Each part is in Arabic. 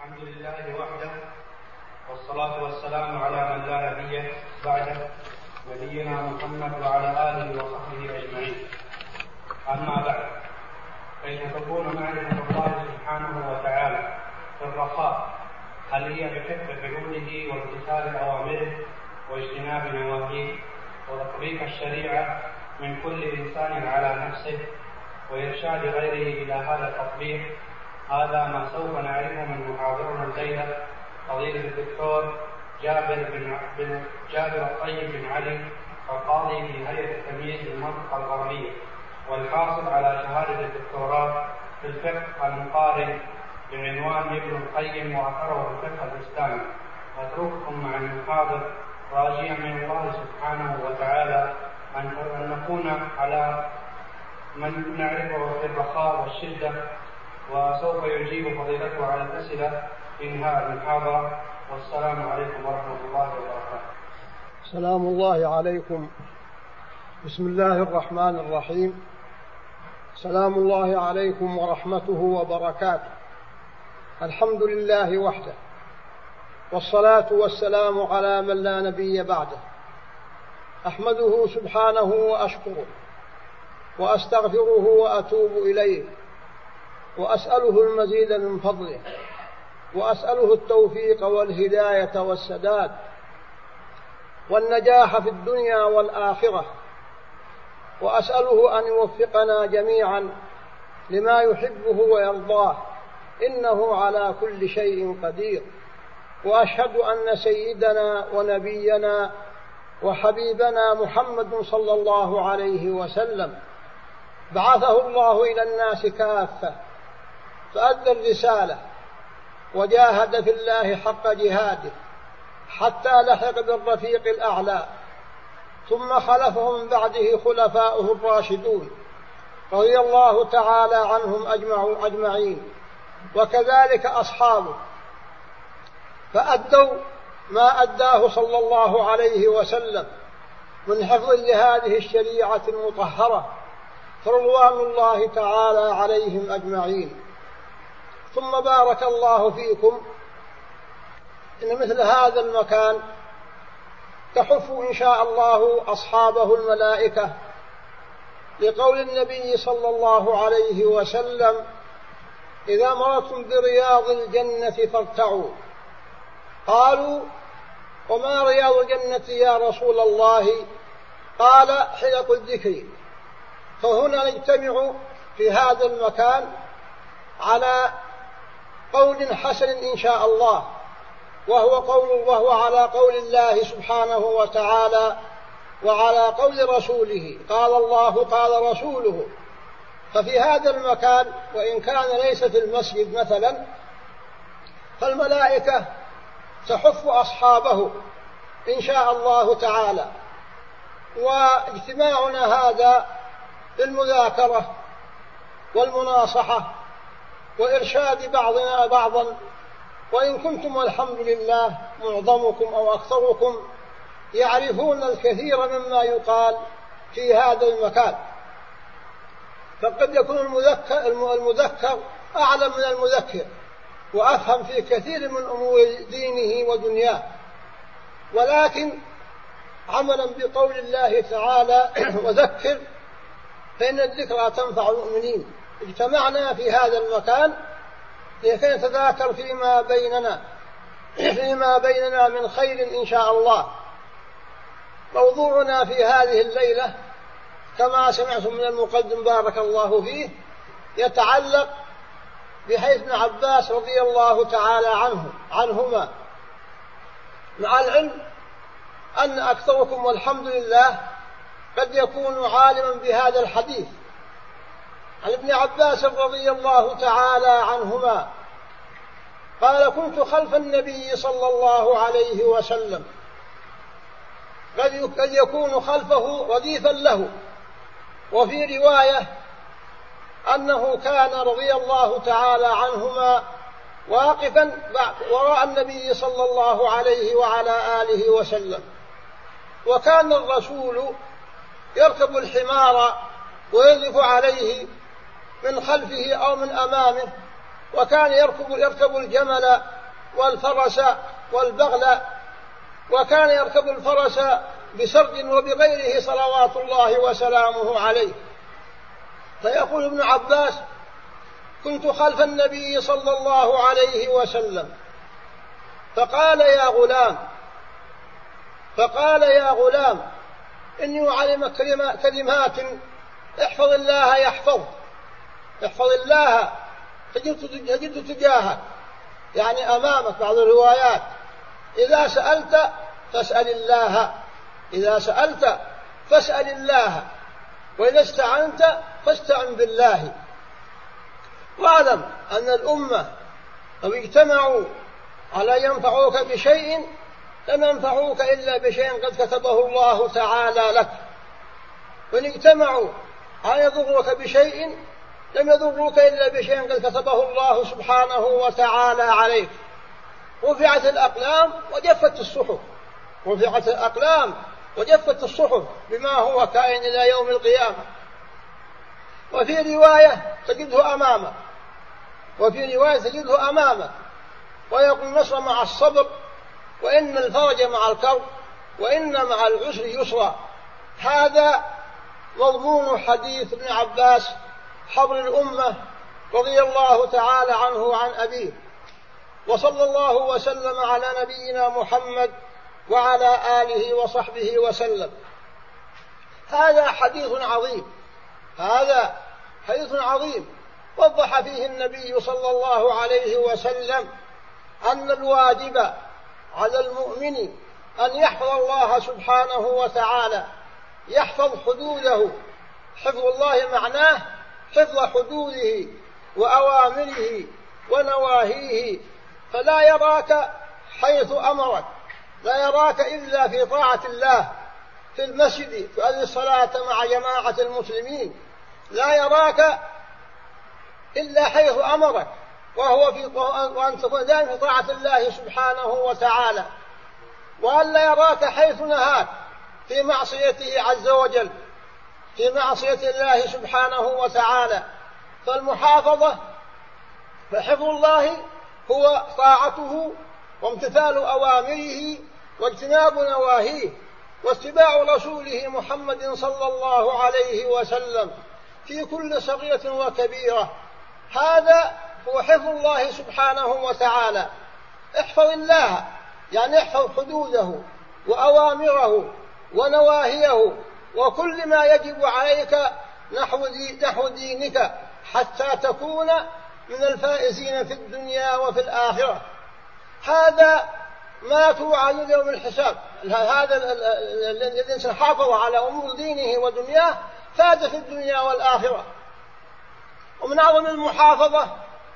الحمد لله وحده، والصلاة والسلام على من لا نبي بعده، نبينا محمد وعلى آله وصحبه أجمعين. أما بعد، كيف تكون معرفة الله سبحانه وتعالى في الرخاء؟ هل هي بحفظ حدوده وامتثال أوامره واجتناب نواهيه وتطبيق الشريعة من كل إنسان على نفسه وإرشاد غيره إلى هذا التطبيق؟ هذا ما سوف نعرفه من محاضرنا الليلة فضيلة الدكتور جابر الطيب بن علي، القاضي في هيئة التمييز بالمنطقة الغربية، والحاصل على شهادة الدكتوراه في الفقه المقارن بعنوان ابن القيم وأثره في الفقه الإسلامي. أترككم مع المحاضر راجيا من الله سبحانه وتعالى أن نكون على من نعرفه في الرخاء والشدة، وسوف يجيب فضيلته على الأسئلة في انتهاء المحاضرة. والسلام عليكم ورحمة الله وبركاته. سلام الله عليكم. بسم الله الرحمن الرحيم. سلام الله عليكم ورحمته وبركاته. الحمد لله وحده، والصلاة والسلام على من لا نبي بعده. أحمده سبحانه وأشكره وأستغفره وأتوب إليه، وأسأله المزيد من فضله، وأسأله التوفيق والهداية والسداد والنجاح في الدنيا والآخرة، وأسأله أن يوفقنا جميعا لما يحبه ويرضاه، إنه على كل شيء قدير. وأشهد أن سيدنا ونبينا وحبيبنا محمد صلى الله عليه وسلم بعثه الله إلى الناس كافة، فأدى الرسالة وجاهد في الله حق جهاده حتى لحق بالرفيق الأعلى، ثم خلفه من بعده خلفاؤه الراشدون رضي الله تعالى عنهم أجمعين، وكذلك أصحابه، فأدوا ما أداه صلى الله عليه وسلم من حفظ لهذه الشريعة المطهرة، فرضوان الله تعالى عليهم أجمعين. ثم بارك الله فيكم إن مثل هذا المكان تحف إن شاء الله أصحابه الملائكة، لقول النبي صلى الله عليه وسلم: إذا مررتم برياض الجنة فارتعوا. قالوا: وما رياض الجنة يا رسول الله؟ قال: حلق الذكر. فهنا نجتمع في هذا المكان على قول حسن إن شاء الله، وهو على قول الله سبحانه وتعالى وعلى قول رسوله، قال الله قال رسوله. ففي هذا المكان وإن كان ليس في المسجد مثلا، فالملائكة تحف أصحابه إن شاء الله تعالى. واجتماعنا هذا للمذاكرة والمناصحة وإرشاد بعضنا بعضا، وإن كنتم والحمد لله معظمكم أو أكثركم يعرفون الكثير مما يقال في هذا المكان، فقد يكون المذكر أعلم من المذكر وأفهم في كثير من أمور دينه ودنياه، ولكن عملا بقول الله تعالى: وذكر فإن الذكرى تنفع المؤمنين. اجتمعنا في هذا المكان لكي نتذاكر فيما بيننا من خير إن شاء الله. موضوعنا في هذه الليلة كما سمعتم من المقدم بارك الله فيه يتعلق بحديث ابن عباس رضي الله تعالى عنهما، مع العلم أن أكثركم والحمد لله قد يكون عالما بهذا الحديث. عن ابن عباس رضي الله تعالى عنهما قال: كنت خلف النبي صلى الله عليه وسلم، قد يكون خلفه رديفا له. وفي رواية أنه كان رضي الله تعالى عنهما واقفا وراء النبي صلى الله عليه وعلى آله وسلم، وكان الرسول يركب الحمار ويذف عليه من خلفه أو من أمامه، وكان يركب الجمل والفرس والبغل، وكان يركب الفرس بسرج وبغيره صلوات الله وسلامه عليه. فيقول ابن عباس: كنت خلف النبي صلى الله عليه وسلم فقال يا غلام إني أعلمك كلمات احفظ الله يحفظك، احفظ الله تجد تجاهك، يعني أمامك. بعض الروايات: إذا سألت فاسأل الله، إذا سألت فاسأل الله، وإذا استعنت فاستعن بالله. واعلم أن الأمة لو اجتمعوا على ينفعوك بشيء لم ينفعوك إلا بشيء قد كتبه الله تعالى لك، وإن اجتمعوا على يضروك بشيء لم يضروك إلا بشيء قد كتبه الله سبحانه وتعالى عليك. رفعت الأقلام وجفت الصحف، رفعت الأقلام وجفت الصحف بما هو كائن إلى يوم القيامة. وفي رواية تجده أمامك، وفي رواية تجده أمامك، ويقول: النصر مع الصبر، وإن الفرج مع الكرب، وإن مع العسر يسرا. هذا مضمون حديث ابن عباس حبر الأمة رضي الله تعالى عنه وعن أبيه. وصلى الله وسلم على نبينا محمد وعلى آله وصحبه وسلم. هذا حديث عظيم، هذا حديث عظيم وضح فيه النبي صلى الله عليه وسلم أن الواجب على المؤمن أن يحفظ الله سبحانه وتعالى، يحفظ حدوده. حفظ الله معناه حفظ حدوده وأوامره ونواهيه، فلا يراك حيث أمرك، لا يراك إلا في طاعة الله، في المسجد تؤدي الصلاة مع جماعة المسلمين، لا يراك إلا حيث أمرك، وأن تكون دائما في طاعة الله سبحانه وتعالى، وأن لا يراك حيث نهاك في معصيته عز وجل، في معصية الله سبحانه وتعالى. فالمحافظة فحفظ الله هو طاعته وامتثال أوامره واجتناب نواهيه واتباع رسوله محمد صلى الله عليه وسلم في كل صغيرة وكبيرة. هذا هو حفظ الله سبحانه وتعالى. احفظ الله يعني احفظ حدوده وأوامره ونواهيه وكل ما يجب عليك نحو دينك حتى تكون من الفائزين في الدنيا وفي الآخرة. هذا ما توعد يوم الحساب. هذا الذي حافظ على أمور دينه ودنياه فاز في الدنيا والآخرة. ومن أعظم المحافظة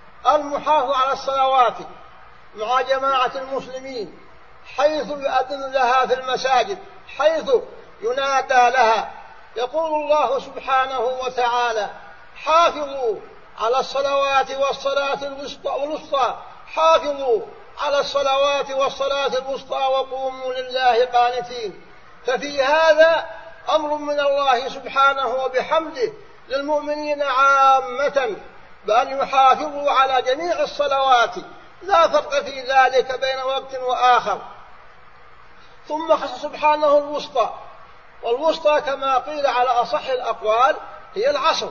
على الصلوات مع جماعة المسلمين حيث يؤذن لها في المساجد، حيث ينادى لها. يقول الله سبحانه وتعالى: حافظوا على الصلوات والصلاة الوسطى، حافظوا على الصلوات والصلاة الوسطى وقوموا لله قانتين. ففي هذا أمر من الله سبحانه وبحمده للمؤمنين عامة بأن يحافظوا على جميع الصلوات، لا فرق في ذلك بين وقت وآخر. ثم خص سبحانه الوسطى، والوسطى كما قيل على أصح الأقوال هي العصر،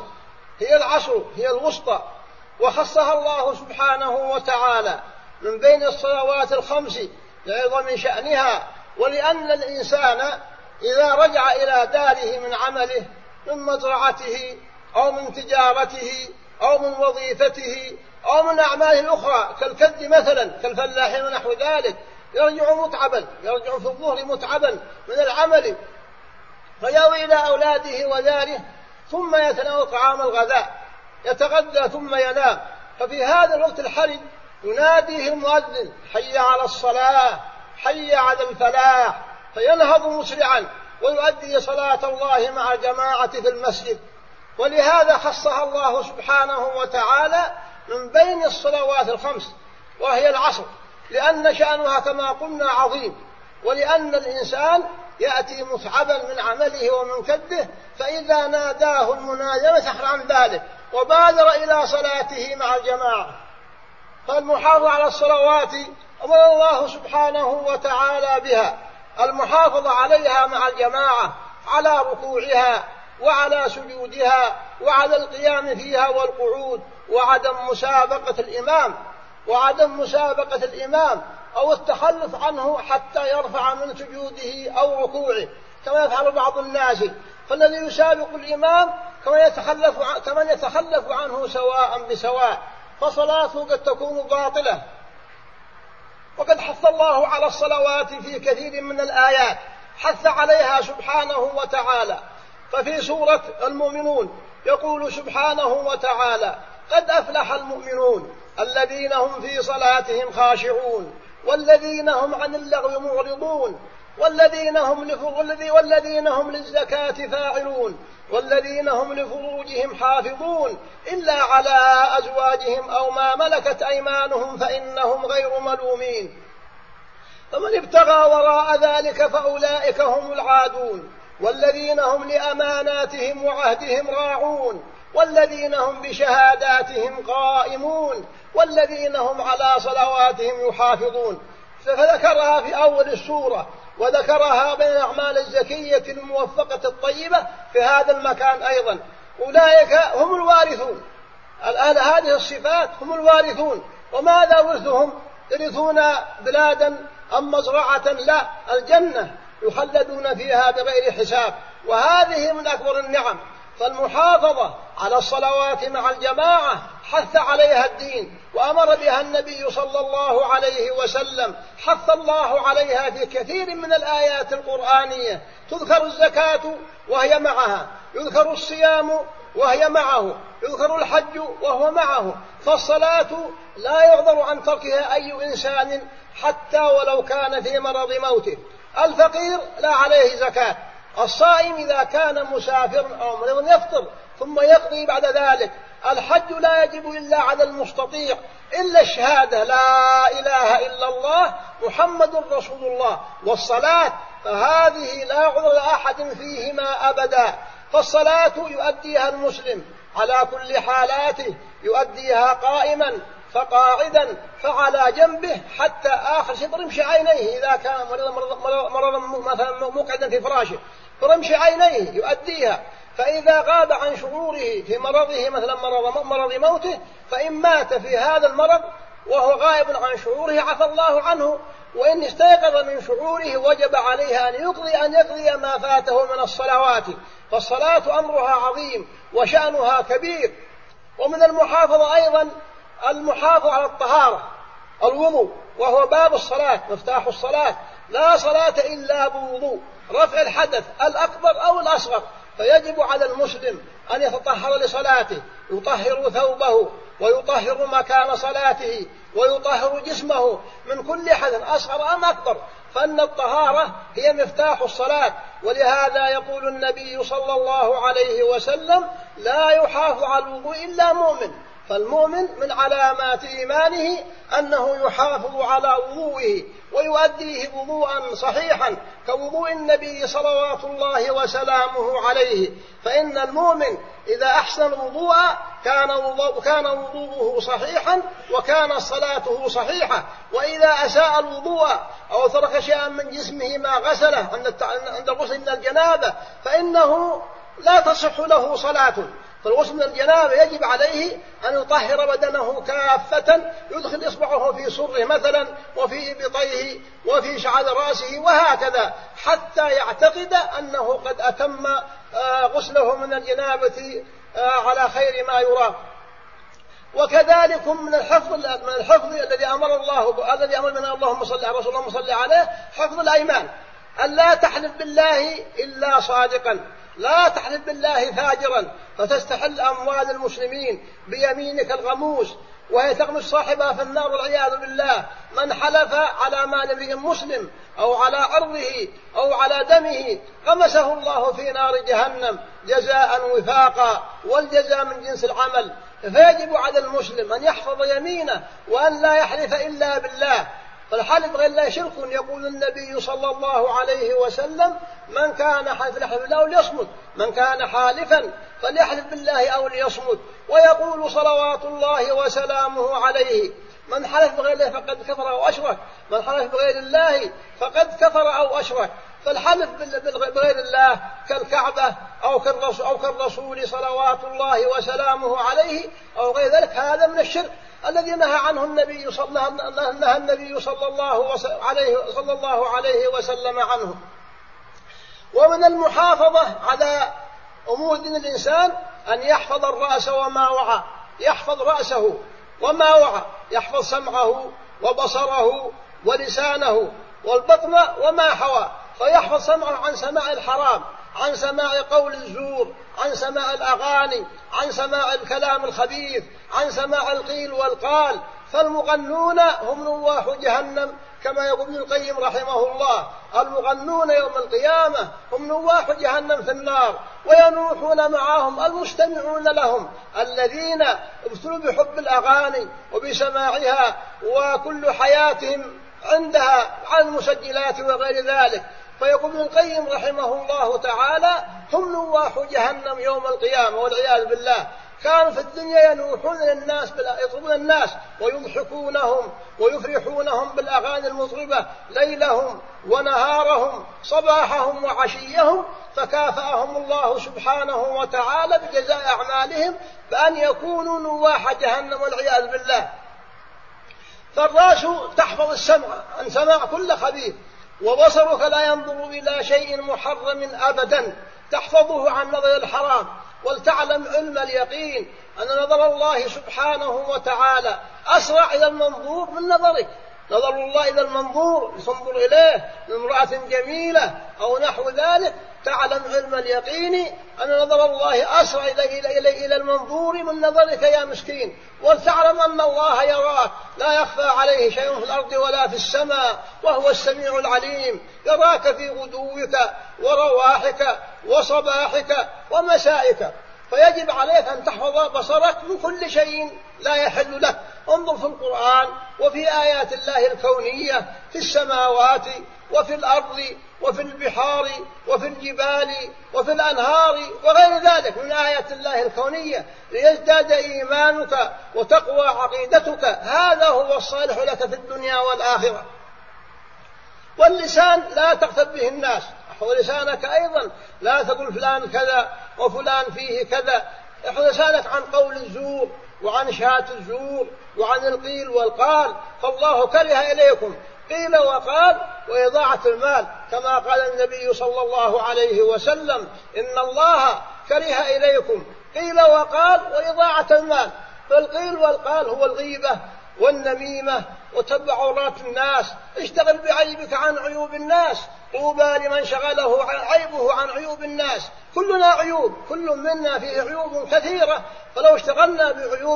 هي الوسطى، وخصها الله سبحانه وتعالى من بين الصلوات الخمس لعظم شأنها، ولأن الإنسان إذا رجع إلى داره من عمله من مزرعته أو من تجارته أو من وظيفته أو من أعماله الأخرى كالكد مثلا كالفلاح ونحو ذلك، يرجع متعبا، يرجع في الظهر متعبا من العمل، فيأوي إلى أولاده وذلك، ثم يتناول طعام الغداء، يتغدى ثم ينام. ففي هذا الوقت الحرج يناديه المؤذن: حي على الصلاة، حي على الفلاح، فينهض مسرعا ويؤدي صلاة الله مع الجماعة في المسجد. ولهذا خصها الله سبحانه وتعالى من بين الصلوات الخمس، وهي العصر، لأن شأنها كما قلنا عظيم، ولأن الإنسان يأتي متعبا من عمله ومن كده، فإذا ناداه المنادي مسح عن ذلك وبادر إلى صلاته مع الجماعة. فالمحافظة على الصلوات أمر الله سبحانه وتعالى بها المحافظة عليها مع الجماعة، على ركوعها وعلى سجودها وعلى القيام فيها والقعود، وعدم مسابقة الإمام أو التخلف عنه حتى يرفع من سجوده أو ركوعه كما يفعل بعض الناس، فالذي يسابق الإمام كمن يتخلف عنه سواء بسواء، فصلاته قد تكون باطلة. وقد حث الله على الصلوات في كثير من الآيات، حث عليها سبحانه وتعالى. ففي سورة المؤمنون يقول سبحانه وتعالى: قد أفلح المؤمنون الذين هم في صلاتهم خاشعون والذين هم عن اللغو معرضون والذين هم للزكاة فاعلون والذين هم لفروجهم حافظون إلا على أزواجهم أو ما ملكت أيمانهم فإنهم غير ملومين، فمن ابتغى وراء ذلك فأولئك هم العادون، والذين هم لأماناتهم وعهدهم راعون والذين هم بشهاداتهم قائمون والذين هم على صلواتهم يحافظون. فذكرها في أول السورة، وذكرها بين الأعمال الزكية الموفقة الطيبة في هذا المكان أيضا. أولئك هم الوارثون، هذه الصفات هم الوارثون. وماذا ورثهم؟ يرثون بلادا أم مزرعة؟ لا، الجنة يخلدون فيها بغير حساب، وهذه من أكبر النعم. فالمحافظة على الصلوات مع الجماعة حث عليها الدين وأمر بها النبي صلى الله عليه وسلم، حث الله عليها في كثير من الآيات القرآنية. تذكر الزكاة وهي معها، يذكر الصيام وهي معه، يذكر الحج وهو معه. فالصلاة لا يعذر عن تركها أي إنسان حتى ولو كان في مرض موته. الفقير لا عليه زكاة، الصائم إذا كان مسافر أو مريض يفطر ثم يقضي بعد ذلك. الحج لا يجب إلا على المستطيع، إلا الشهادة لا إله إلا الله محمد رسول الله. والصلاة فهذه لا عذر لأحد فيهما أبدا. فالصلاة يؤديها المسلم على كل حالاته، يؤديها قائما فقاعدا فعلى جنبه حتى آخر شيء برمش عينيه، إذا كان مرضا مثلا مقعدا في فراشه برمش عينيه يؤديها. فإذا غاب عن شعوره في مرضه مثلا مرض موته، فإن مات في هذا المرض وهو غائب عن شعوره عفى الله عنه، وإن استيقظ من شعوره وجب عليه أن يقضي ما فاته من الصلوات. فالصلاة أمرها عظيم وشأنها كبير. ومن المحافظة أيضا المحافظة على الطهارة، الوضوء، وهو باب الصلاة مفتاح الصلاة. لا صلاة إلا بوضوء، رفع الحدث الأكبر أو الأصغر. فيجب على المسلم أن يتطهر لصلاته، يطهر ثوبه ويطهر مكان صلاته ويطهر جسمه من كل حدث أصغر أم أكبر، فإن الطهارة هي مفتاح الصلاة. ولهذا يقول النبي صلى الله عليه وسلم: لا يحافظ على الوضوء إلا مؤمن. فالمؤمن من علامات إيمانه أنه يحافظ على وضوءه ويؤديه وضوءا صحيحا كوضوء النبي صلوات الله وسلامه عليه. فإن المؤمن إذا أحسن الوضوء كان وضوءه صحيحا وكان صلاته صحيحة. وإذا أساء الوضوء أو ترك شيئا من جسمه ما غسله عند الغسل من الجنابة فإنه لا تصح له صلاة. فالغسل من الجنابة يجب عليه أن يطهر بدنه كافة، يدخل إصبعه في سره مثلا وفي إبطيه وفي شعر رأسه وهكذا، حتى يعتقد أنه قد أتم غسله من الجنابة على خير ما يرام. وكذلك من الحفظ الذي أمرنا اللهم صل على رسول الله صلى عليه، حفظ الأيمان، أن لا تحلف بالله إلا صادقا، لا تحلف بالله فاجرا فتستحل أموال المسلمين بيمينك الغموس وهي تغمس صاحبها في النار والعياذ بالله. من حلف على مال امرئ مسلم أو على عرضه أو على دمه غمسه الله في نار جهنم جزاء وفاقا، والجزاء من جنس العمل. فيجب على المسلم أن يحفظ يمينه وأن لا يحلف إلا بالله. فالحلف غير الله شرك. يقول النبي صلى الله عليه وسلم: من كان حالفا بالله أو ليصمت، من كان حالفا فليحلف بالله أو ليصمت. ويقول صلوات الله وسلامه عليه: من حلف بغير الله فقد كفر أو أشرك، من حلف بغير الله فقد كفر أو أشرك. فالحلف بغير الله كالكعبة أو كالرسول صلوات الله وسلامه عليه أو غير ذلك، هذا من الشرك الذي نهى عنه النبي صلى الله عليه وسلم عنه. ومن المحافظة على أمور دين الإنسان أن يحفظ الرأس وما وعى، يحفظ رأسه وما وعى، يحفظ سمعه وبصره ولسانه والبطن وما حوى، فيحفظ سمعه عن سماع الحرام، عن سماع قول الزور، عن سماع الأغاني، عن سماع الكلام الخبيث، عن سماع القيل والقال. فالمغنون هم نواح جهنم كما يقول ابن القيم رحمه الله: المغنون يوم القيامة هم نواح جهنم في النار، وينوحون معهم المستمعون لهم الذين ابتلوا بحب الأغاني وبسماعها، وكل حياتهم عندها عن المسجلات وغير ذلك. فيقول ابن القيم رحمه الله تعالى: هم نواح جهنم يوم القيامة والعياذ بالله. كانوا في الدنيا ينوحون للناس، يطربون الناس ويضحكونهم ويفرحونهم بالأغاني المطربة ليلهم ونهارهم، صباحهم وعشيهم، فكافأهم الله سبحانه وتعالى بجزاء أعمالهم بأن يكونوا نواح جهنم والعياذ بالله. فالرأس تحفظ السمع عن سماع كل خبيث، وبصرك لا ينظر إلى شيء محرم أبدا، تحفظه عن نظر الحرام. ولتعلم علم اليقين أن نظر الله سبحانه وتعالى أسرع إلى المنظور من نظرك. نظر الله إلى المنظور تنظر إليه من امرأة جميلة أو نحو ذلك، تعلم علم اليقين أن نظر الله أسرع إلى المنظور من نظرك يا مسكين. ولتعلم أن الله يراك، لا يخفى عليه شيء في الأرض ولا في السماء، وهو السميع العليم، يراك في غدوك ورواحك وصباحك ومسائك. فيجب عليك أن تحفظ بصرك من كل شيء لا يحل لك. انظر في القرآن وفي آيات الله الكونية في السماوات وفي الأرض وفي البحار وفي الجبال وفي الأنهار وغير ذلك من آيات الله الكونية، ليزداد إيمانك وتقوى عقيدتك. هذا هو الصالح لك في الدنيا والآخرة. واللسان لا تغتب به الناس، احفظ لسانك أيضا، لا تقول فلان كذا وفلان فيه كذا. احفظ لسانك عن قول الزور وعن شهادة الزور وعن القيل والقال. فالله كره إليكم قيل وقال وإضاعة المال، كما قال النبي صلى الله عليه وسلم: إن الله كره إليكم قيل وقال وإضاعة المال. فالقيل والقال هو الغيبة والنميمة وتبع عورات الناس. اشتغل بعيبك عن عيوب الناس، طوبى لمن شغله عيبه عن عيوب الناس. كلنا عيوب، كل منا فيه عيوب كثيرة، فلو اشتغلنا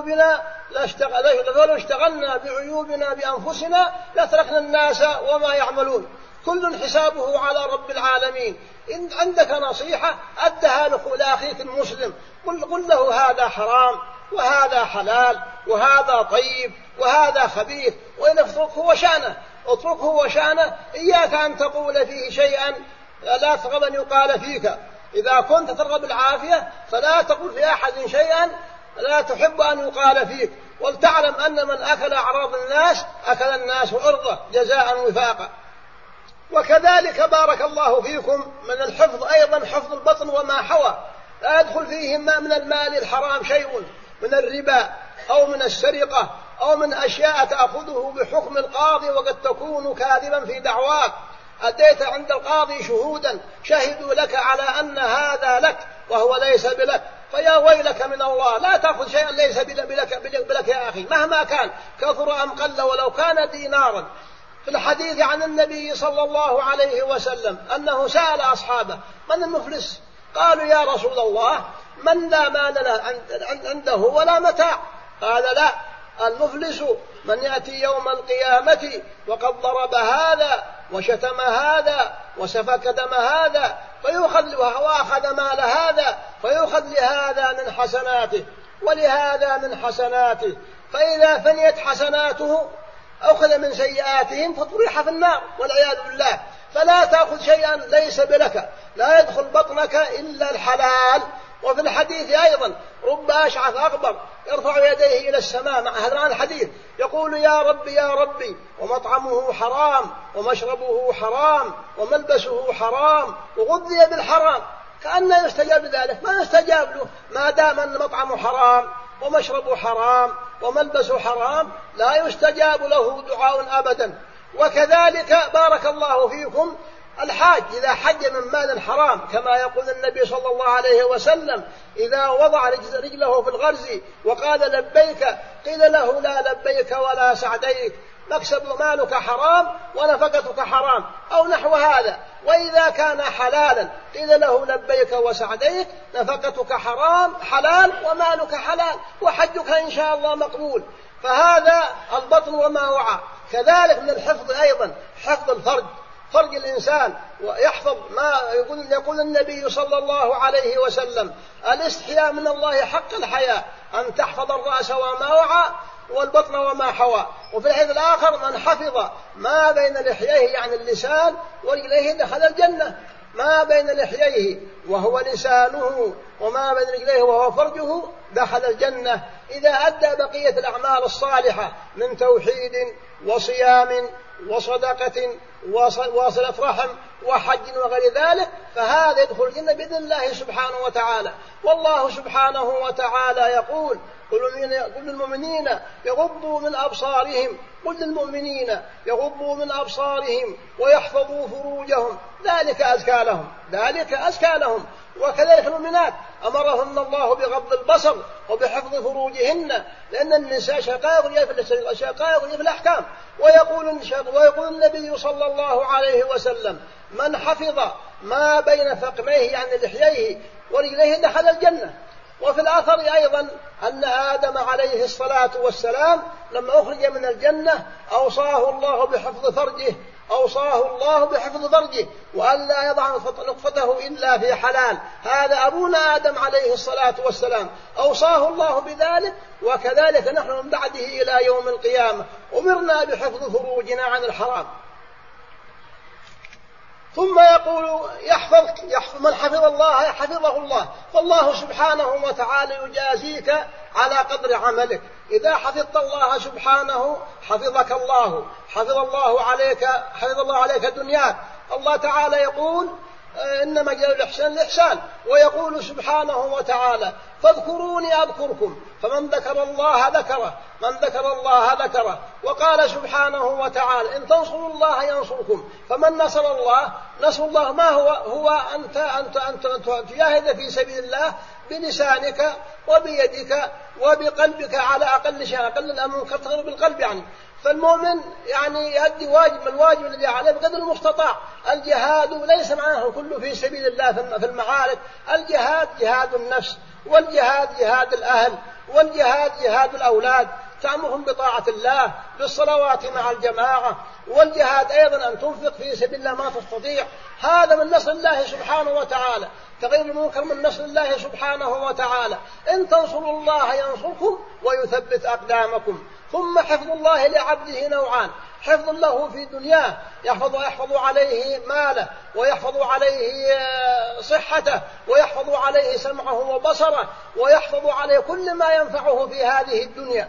بعيوبنا بأنفسنا لتركنا الناس وما يعملون. كل حسابه على رب العالمين. إن عندك نصيحة أدها لأخيك المسلم، قل له هذا حرام وهذا حلال وهذا طيب وهذا خبيث، وإن اتركه وشانه. إياك أن تقول فيه شيئا لا ترغب أن يقال فيك. إذا كنت ترغب العافية فلا تقول في أحد شيئا لا تحب أن يقال فيك. ولتعلم أن من أكل أعراض الناس أكل الناس عرضه جزاء وفاقا. وكذلك بارك الله فيكم من الحفظ أيضا حفظ البطن وما حوى. لا يدخل فيه من المال الحرام شيء من الربا أو من السرقة أو من أشياء تأخذه بحكم القاضي وقد تكون كاذبا في دعواك. أديت عند القاضي شهودا شهدوا لك على أن هذا لك وهو ليس بلك، فيا ويلك من الله. لا تأخذ شيئا ليس بلك يا أخي مهما كان، كثر أم قل ولو كان دينارا. في الحديث عن النبي صلى الله عليه وسلم أنه سأل أصحابه: من المفلس؟ قالوا: يا رسول الله، من لا مال له عنده ولا متاع؟ قال: لا، المفلس من يأتي يوم القيامة وقد ضرب هذا وشتم هذا وسفك دم هذا وأخذ مال هذا، فيؤخذ لهذا من حسناته ولهذا من حسناته، فإذا فنيت حسناته أخذ من سيئاتهم فطرح في النار والعياذ بالله. فلا تأخذ شيئا ليس بلك، لا يدخل بطنك إلا الحلال. وفي الحديث أيضا: رب أشعث أغبر يرفع يديه إلى السماء. مع هذا الحديث يقول يقول يا ربي يا ربي، ومطعمه حرام ومشربه حرام وملبسه حرام وغذي بالحرام، كأنه يستجاب ذلك؟ ما يستجاب له ما دام أن مطعمه حرام ومشربه حرام وملبسه حرام، لا يستجاب له دعاء أبدا. وكذلك بارك الله فيكم الحاج إذا حج من مال حرام، كما يقول النبي صلى الله عليه وسلم إذا وضع رجله في الغرز وقال لبيك قيل له لا لبيك ولا سعديك، مكسب مالك حرام ونفقتك حرام أو نحو هذا. وإذا كان حلالا قيل له لبيك وسعديك، نفقتك حرام حلال ومالك حلال وحجك إن شاء الله مقبول. فهذا البطن وما وعى. كذلك من الحفظ أيضا حفظ الفرج، فرج الإنسان ويحفظ ما يقول النبي صلى الله عليه وسلم الاستحياء من الله حق الحياء أن تحفظ الرأس وما وعى والبطن وما حوى. وفي الحديث الآخر من حفظ ما بين لحييه يعني اللسان ورجليه دخل الجنة. ما بين لحييه وهو لسانه وما بين رجليه وهو فرجه دخل الجنة إذا أدى بقية الأعمال الصالحة من توحيد وصيام وصدقة وصلة رحم وحج وغير ذلك، فهذا يدخل الجنة بإذن الله سبحانه وتعالى. والله سبحانه وتعالى يقول قل للمؤمنين يغضوا من أبصارهم، قل للمؤمنين يغضوا من أبصارهم ويحفظوا فروجهم ذلك أزكى لهم، ذلك أزكى لهم. وكذلك المؤمنات أمرهن الله بغض البصر وبحفظ فروجهن، لأن النساء شقائق في الأحكام. ويقول النبي صلى الله عليه وسلم من حفظ ما بين فقميه يعني لحييه ورجليه دخل الجنة. وفي الآثر أيضا أن آدم عليه الصلاة والسلام لما أخرج من الجنة أوصاه الله بحفظ فرجه وأن لا يضع نطفته إلا في حلال. هذا أبونا آدم عليه الصلاة والسلام أوصاه الله بذلك، وكذلك نحن من بعده إلى يوم القيامة أمرنا بحفظ فروجنا عن الحرام. ثم يقول يحفظ من حفظ الله حفظه الله، فالله سبحانه وتعالى يجازيك على قدر عملك. إذا حفظت الله سبحانه حفظك الله، حفظ الله عليك دنياك. الله تعالى يقول إنما جزاء الإحسان الإحسان، ويقول سبحانه وتعالى فاذكروني أذكركم، فمن ذكر الله ذكره. وقال سبحانه وتعالى إن تنصروا الله ينصركم، فمن نصر الله ما هو أنت تجاهد في سبيل الله بلسانك وبيدك وبقلبك على أقل شيء، أقل الأمر كالتغير بالقلب يعني. فالمؤمن يعني يؤدي الواجب الذي عليه بقدر المستطاع. الجهاد ليس معناه كله في سبيل الله في المعارك، الجهاد جهاد النفس، والجهاد جهاد الأهل، والجهاد جهاد الأولاد، تأمرهم بطاعة الله بالصلوات مع الجماعة، والجهاد أيضا أن تنفق في سبيل الله ما تستطيع. هذا من نصر الله سبحانه وتعالى، تغيير المنكر من نصر الله سبحانه وتعالى. إن تنصروا الله ينصركم ويثبت أقدامكم. ثم حفظ الله لعبده نوعان: حفظ له في دنياه يحفظ عليه ماله ويحفظ عليه صحته ويحفظ عليه سمعه وبصره ويحفظ عليه كل ما ينفعه في هذه الدنيا.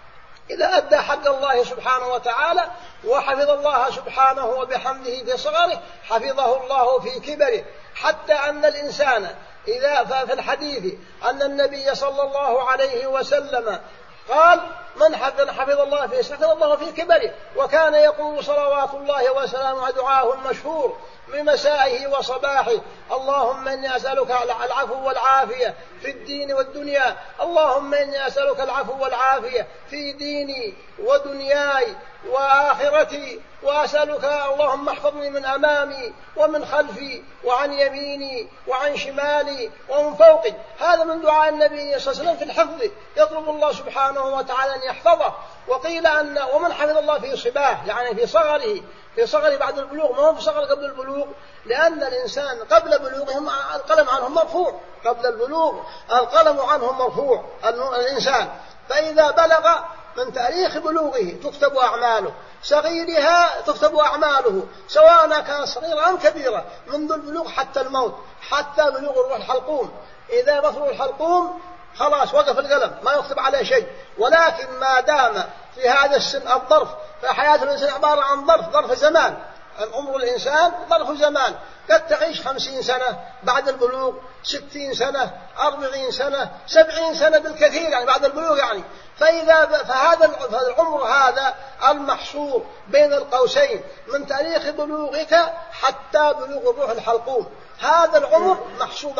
إذا أدى حق الله سبحانه وتعالى وحفظ الله سبحانه وبحمده في صغره حفظه الله في كبره. حتى أن الإنسان إذا في الحديث أن النبي صلى الله عليه وسلم قال من حفظ الله في حفظ الله في كبره. وكان يقول صلوات الله وسلامه دعاه المشهور من مسائه وصباحه: اللهم إني أسألك العفو والعافية في الدين والدنيا، اللهم إني أسألك العفو والعافية في ديني ودنياي وآخرتي، وأسألك اللهم احفظني من أمامي ومن خلفي وعن يميني وعن شمالي ومن فوقي. هذا من دعاء النبي صلى الله عليه وسلم في الحفظ، يطلب الله سبحانه وتعالى أن يحفظه. وقيل أن ومن حفظ الله في صباه يعني في صغره بعد البلوغ، ما هو في صغر قبل البلوغ، لأن الإنسان قبل بلوغهم القلم عنهم مرفوع، قبل البلوغ القلم عنهم مرفوع الإنسان. فإذا بلغ من تاريخ بلوغه تكتب أعماله، صغيرها تكتب أعماله سواء كان صغيرا أم كبيرا، منذ البلوغ حتى الموت، حتى بلوغ الروح الحلقوم. إذا بلغ الحلقوم خلاص وقف القلم ما يكتب عليه شيء. ولكن ما دام في هذا السن الظرف، فحياة الإنسان عبارة عن ظرف زمان. عمر الإنسان ظرف زمان، قد تعيش 50 سنة بعد البلوغ، 60 سنة، 40 سنة، 70 سنة بالكثير يعني بعد البلوغ يعني. فهذا العمر هذا المحصور بين القوسين من تاريخ بلوغك حتى بلوغ الروح الحلقوم، هذا العمر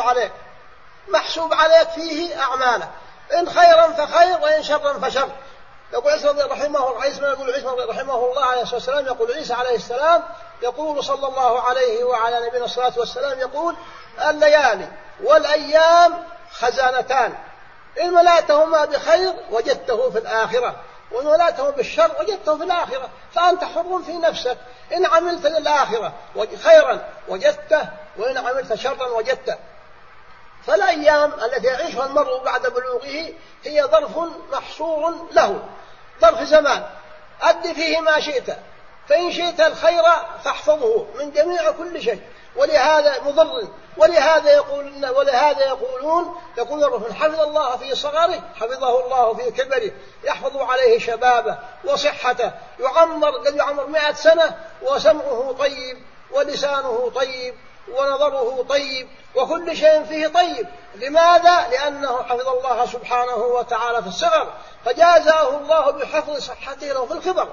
محسوب عليك فيه أعمالك، إن خيرا فخير وإن شرا فشر. يقول عيسى رحمه الله عليه الصلاة والسلام، يقول عيسى عليه السلام، يقول صلى الله عليه وعلى نبينا الصلاة والسلام، يقول: الليالي والأيام خزانتان، إن ملأتهما بخير وجدته في الآخرة، وإن ملأتهما بالشر وجدته في الآخرة. فأنت حر في نفسك، إن عملت للآخرة خيرا وجدته، وإن عملت شرا وجدته. فالأيام التي يعيشها المرء بعد بلوغه هي ظرف محصور له، ظرف زمان أد فيه ما شئت، فإن شئت الخير فاحفظه من جميع كل شيء، ولهذا مضر، ولهذا يقول الرسول: حفظ الله في صغره حفظه الله في كبره، يحفظ عليه شبابه وصحته، قد يعمر 100 سنة وسمعه طيب ولسانه طيب ونظره طيب وكل شيء فيه طيب. لماذا؟ لأنه حفظ الله سبحانه وتعالى في الصغر، فجازاه الله بحفظ صحته له في الكبر.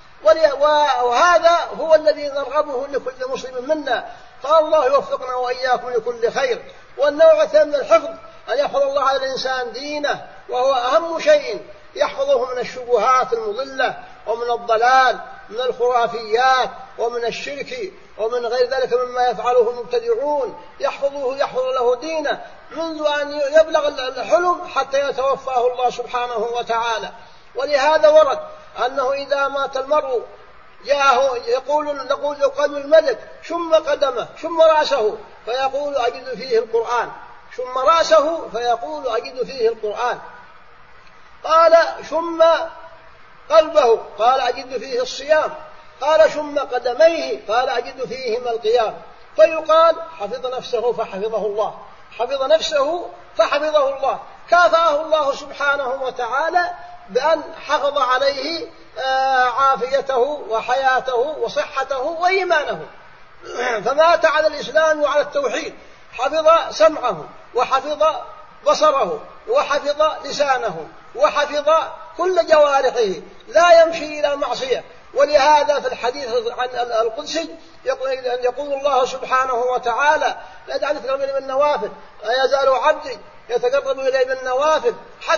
وهذا هو الذي نرغبه لكل مسلم منا، فالله يوفقنا وإياكم لكل خير. والنوع الثاني من الحفظ أن يحفظ الله على الإنسان دينه، وهو أهم شيء، يحفظه من الشبهات المضلة ومن الضلال، من الخرافيات ومن الشرك ومن غير ذلك مما يفعله المبتدعون. يحفظ له دينه منذ أن يبلغ الحلم حتى يتوفاه الله سبحانه وتعالى. ولهذا ورد أنه إذا مات المرء يقول الملك: شم قدمه، شم رأسه، فيقول: أجد فيه القرآن. شم رأسه فيقول: أجد فيه القرآن. قال: شم قلبه، قال: أجد فيه الصيام. قال: شم قدميه، قال: أجد فيهما القيام. فيقال: حفظ نفسه فحفظه الله، حفظ نفسه فحفظه الله. كافأه الله سبحانه وتعالى بأن حفظ عليه عافيته وحياته وصحته وإيمانه، فمات على الإسلام وعلى التوحيد. حفظ سمعه وحفظ بصره وحفظ لسانه وحفظ كل جوارحه، لا يمشي إلى معصية. ولهذا في الحديث عن القدسي يقول الله سبحانه وتعالى: لا تقرب إلي بالنوافل، لا يزال عبدي يتقرب إلي بالنوافل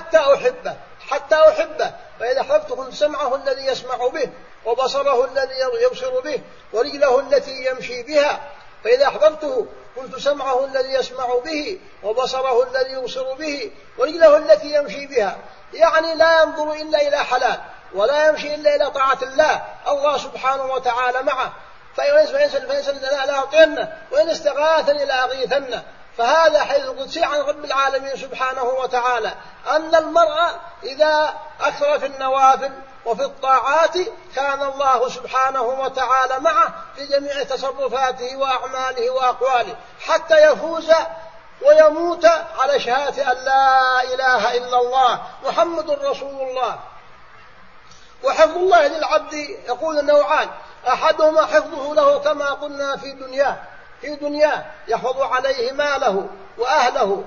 حتى أحبه، فإذا أحببته كنت سمعه الذي يسمع به، وبصره الذي يبصر به، ورجله التي يمشي بها. فإذا أحببته كنت سمعه الذي يسمع به، وبصره الذي يبصر به، ورجله التي يمشي بها. يعني لا ينظر إلا إلى حلال، ولا يمشي إلا إلى طاعة الله سبحانه وتعالى معه. فإن لا أعطينه، وإن استغاثني لأغيثنه. فهذا حديث قدسي عن رب العالمين سبحانه وتعالى، أن المرء إذا أكثر في النوافل وفي الطاعات كان الله سبحانه وتعالى معه في جميع تصرفاته وأعماله وأقواله، حتى يفوز ويموت على شهادة أن لا إله إلا الله محمد رسول الله. وحفظ الله للعبد يقول نوعان: أحدهما حفظه له كما قلنا في دنياه يحفظ عليه ماله وأهله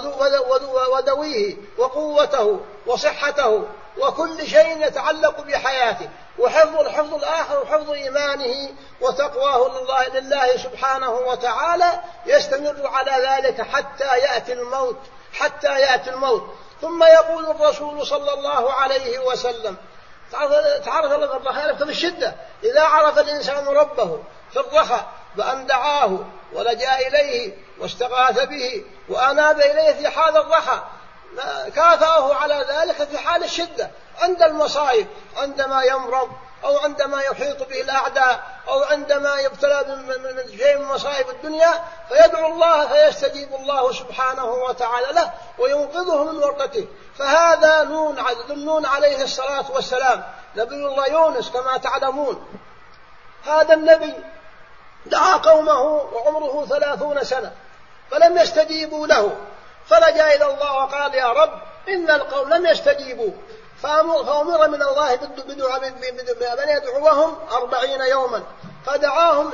وذويه وقوته وصحته وكل شيء يتعلق بحياته. الحفظ الآخر وحفظ إيمانه وتقواه لله سبحانه وتعالى، يستمر على ذلك حتى يأتي الموت. ثم يقول الرسول صلى الله عليه وسلم: تعرف الله يعرفك في الشدة، إذا عرف الإنسان ربه في الرخاء بأن دعاه ولجأ إليه واستغاث به وأناب إليه في حال الرخاء، كافأه على ذلك في حال الشدة. عند المصائب، عندما يمرض أو عندما يحيط به الأعداء أو عندما يبتلى من شيء من مصائب الدنيا، فيدعو الله فيستجيب الله سبحانه وتعالى له وينقذه من ورطته. فهذا نون عليه الصلاة والسلام، نبي الله يونس كما تعلمون. هذا النبي دعا قومه وعمره 30 سنة فلم يستجيبوا له، فلجأ إلى الله وقال: يا رب إن القوم لم يستجيبوا، فأمر من الله بأن يدعوهم 40 يوما، فدعاهم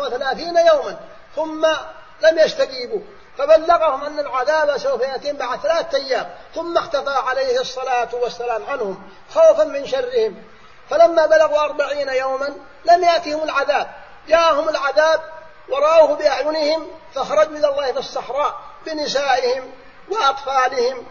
37 يوما ثم لم يستجيبوا، فبلغهم أن العذاب سوف يأتيهم بعد 3 أيام، ثم اختفى عليه الصلاة والسلام عنهم خوفا من شرهم. فلما بلغوا 40 يوما لم يأتهم العذاب، جاءهم العذاب ورأوه بأعينهم، فخرجوا إلى الله في الصحراء بنسائهم وأطفالهم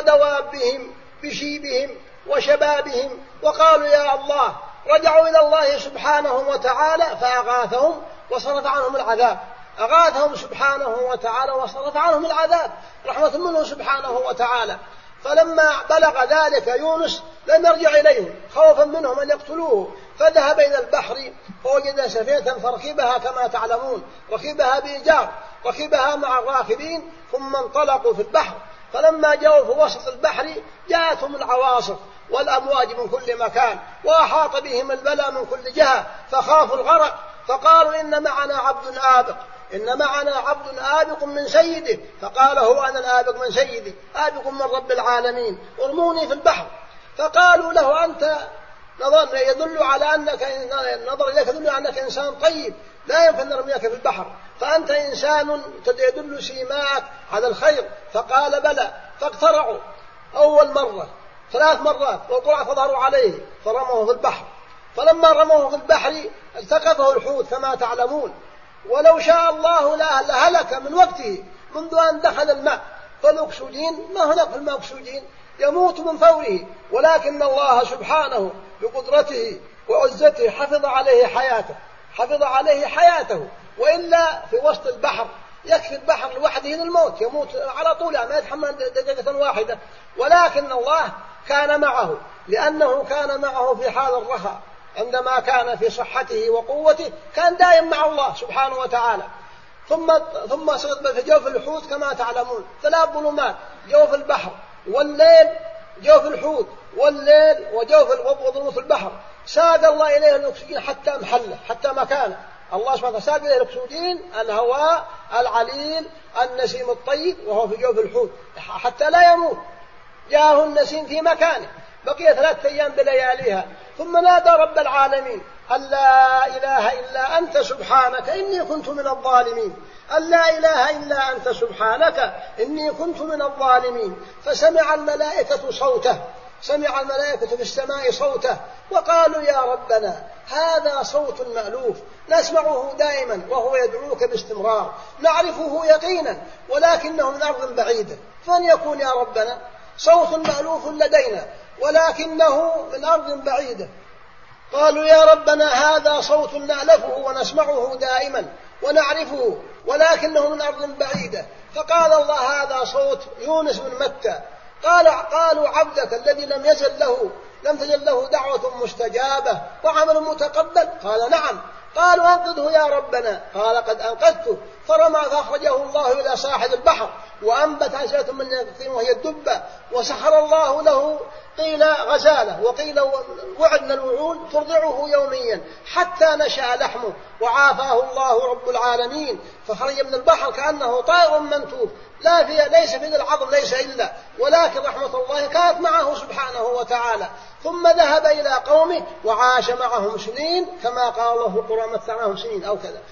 ودوابهم بشيبهم وشبابهم، وقالوا يا الله، رجعوا إلى الله سبحانه وتعالى فأغاثهم وصرف عنهم العذاب، أغاثهم سبحانه وتعالى وصرف عنهم العذاب رحمة منه سبحانه وتعالى. فلما بلغ ذلك يونس لم يرجع إليهم خوفا منهم أن يقتلوه، فذهب إلى البحر فوجد سفينة فركبها كما تعلمون، ركبها بإيجار، ركبها مع الراكبين، ثم انطلقوا في البحر. فلما جاءوا في وسط البحر جاءتهم العواصف والأمواج من كل مكان، وأحاط بهم البلاء من كل جهة، فخافوا الغرق، فقالوا إن معنا عبد آبق، إن معنا عبد آبق من سيده، فقال هو أنا الآبق من سيدي، آبق من رب العالمين، ارموني في البحر. فقالوا له أنت نظر يدل على أنك نظر إليك يدل على أنك إنسان طيب، لا ينفع أن نرميك في البحر، فأنت إنسان يدل سيماك على الخير. فقال بلى. فاقترعوا أول مرة 3 مرات وقرع فظهروا عليه فرموه في البحر. فلما رموه في البحر التقطه الحوت كما تعلمون، ولو شاء الله لهلك من وقته منذ أن دخل الماء، فالأكسجين ما هناك في الماء أكسجين، يموت من فوره، ولكن الله سبحانه بقدرته وعزته حفظ عليه حياته، حفظ عليه حياته، وإلا في وسط البحر يكفي البحر لوحده للموت، يموت على طول ما يتحمل دقيقة واحدة. ولكن الله كان معه، لأنه كان معه في حال الرخاء، عندما كان في صحته وقوته كان دائم مع الله سبحانه وتعالى. ثم سقط في جوف الحوت كما تعلمون 3 ظلمات، جوف البحر والليل، جوف الحوت والليل وجوف وظلمة البحر. ساق الله إليه الأكسجين حتى محله، حتى مكانه، الله سبحانه وتعالى ساق إليه الأكسجين، الهواء العليل النسيم الطيب، وهو في جوف الحوت حتى لا يموت. جاءه النسيم في مكانه، بقي 3 أيام بلياليها، ثم نادى رب العالمين أن لا إله إلا أنت سبحانك إني كنت من الظالمين، أن لا إله إلا أنت سبحانك إني كنت من الظالمين. فسمع الملائكة صوته، سمع الملائكة في السماء صوته، وقالوا يا ربنا هذا صوت مألوف نسمعه دائما وهو يدعوك باستمرار، نعرفه يقينا ولكنه من أرض بعيدة، فأن يكون يا ربنا صوت مألوف لدينا ولكنه من أرض بعيدة. قالوا يا ربنا هذا صوت نألفه ونسمعه دائما ونعرفه ولكنه من أرض بعيدة. فقال الله هذا صوت يونس بن متى. قالوا عبدك الذي لم تجل له دعوة مستجابة وعمل متقبل؟ قال نعم. قالوا أنقذه يا ربنا. قال قد أنقذته. فرمى فأخرجه الله إلى ساحل البحر وأنبت عشرة من يقطين وهي الدبة، وسخر الله له قيل غزالة وقيل وعدنا الوعول ترضعه يوميا حتى نشأ لحمه، وعافاه الله رب العالمين فخرج من البحر كأنه طائر منتوب، ليس في العظم ليس إلا، ولكن رحمة الله كانت معه سبحانه وتعالى. ثم ذهب إلى قومه وعاش معهم سنين كما قال الله في القرآن متعناهم سنين أو كذا.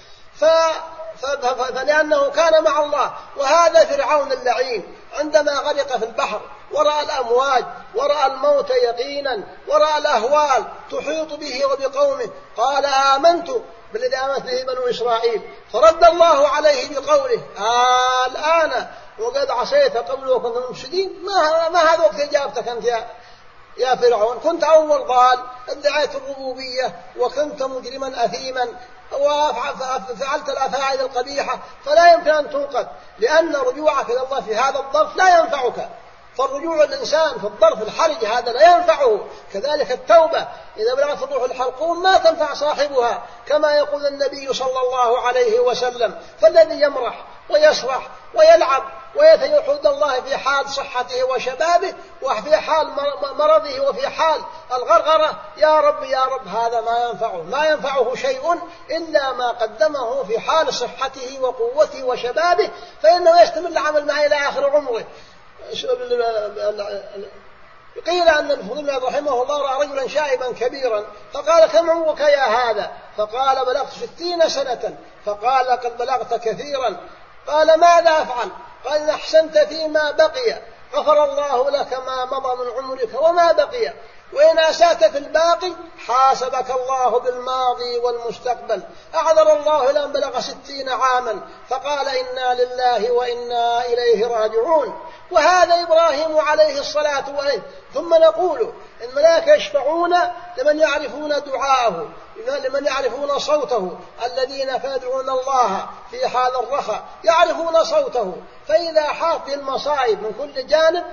فلأنه كان مع الله. وهذا فرعون اللعين عندما غرق في البحر ورأى الأمواج ورأى الموت يقينا ورأى الأهوال تحيط به وبقومه قال آمنت بالذي آمنت به بنو إسرائيل. فرد الله عليه بقوله الآن وقد عصيت قبل وكنت من المفسدين. ما هذا وقت إجابتك أنت يا فرعون؟ كنت أول ضال، ادعيت الربوبية وكنت مجرما أثيما وفعلت الأفاعيل القبيحة، فلا يمكن أن تنقذ، لأن رجوعك إلى الله في هذا الظرف لا ينفعك. فالرجوع الإنسان في الظرف الحرج هذا لا ينفعه. كذلك التوبة إذا بلغت الروح الحلقوم ما تنفع صاحبها، كما يقول النبي صلى الله عليه وسلم. فالذي يمرح ويسرح ويلعب ويتوحد الله في حال صحته وشبابه وفي حال مرضه وفي حال الغرغرة يا رب يا رب، هذا ما ينفعه شيء إلا ما قدمه في حال صحته وقوته وشبابه، فإنه يستمر العمل معه إلى آخر عمره. قيل أن الفضيل رحمه الله رأى رجلا شائبا كبيرا فقال: كم عمرك يا هذا؟ فقال: بلغت 60 سنة. فقال: قد بلغت كثيرا. قال: ماذا أفعل؟ قال: إن أحسنت فيما بقي غفر الله لك ما مضى من عمرك وما بقي، وإن أسأت في الباقي حاسبك الله بالماضي والمستقبل. أعذر الله لأن بلغ 60 عاما. فقال: إنا لله وإنا إليه راجعون. وهذا إبراهيم عليه الصلاة والسلام. ثم نقول الملائكة يشفعون لمن يعرفون دعاءه، لمن يعرفون صوته، الذين يدعون الله في حال الرخاء يعرفون صوته، فإذا حاط المصائب من كل جانب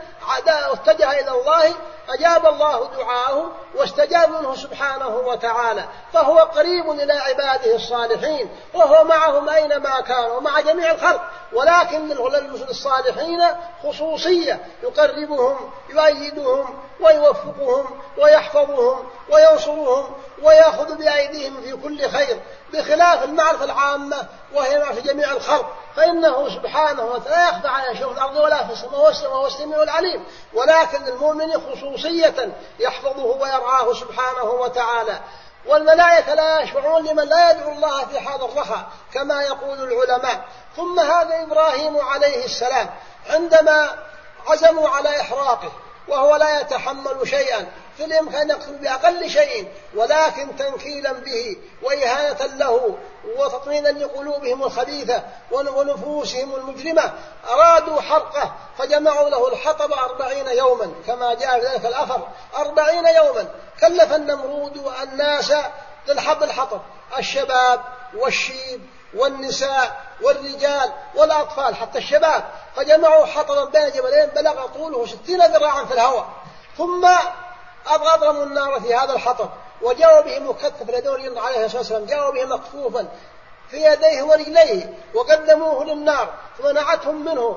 اتجه إلى الله أجاب الله دعاءه واستجاب منه سبحانه وتعالى، فهو قريب إلى عباده الصالحين، وهو معهم أينما كانوا مع جميع الخلق، ولكن للصالحين خصوصية، يقربهم يؤيدهم ويوفقهم ويحفظهم وينصرهم ويأخذ بأيديهم في كل خير، بخلاف المعرفة العامة وهي معرفة جميع الخلق، فإنه سبحانه وتعالى يخفى على شيء في الأرض ولا في السماء وهو السميع العليم، ولكن المؤمن خصوصية يحفظه ويرعاه سبحانه وتعالى. والملائكة لا يشفعون لمن لا يدعو الله في حال الرخاء كما يقول العلماء. ثم هذا إبراهيم عليه السلام عندما عزموا على إحراقه وهو لا يتحمل شيئا، في الإمكان يقتل بأقل شيء، ولكن تنكيلا به وإهانة له وتطمينا لقلوبهم الخبيثة ونفوسهم المجرمة أرادوا حرقه، فجمعوا له الحطب 40 يوما كما جاء في ذلك الأثر. 40 يوما كلف النمرود الناس للحب الحطب، الشباب والشيب والنساء والرجال والأطفال حتى الشباب، فجمعوا حطبا بين جبلين بلغ طوله 60 ذراعا في الهواء، ثم أضرموا النار في هذا الحطب وجاءوا به مكتف اليدين عليه الصلاة والسلام، جاءوا به مكفوفا في يديه ورجليه وقدموه للنار فمنعتهم منه،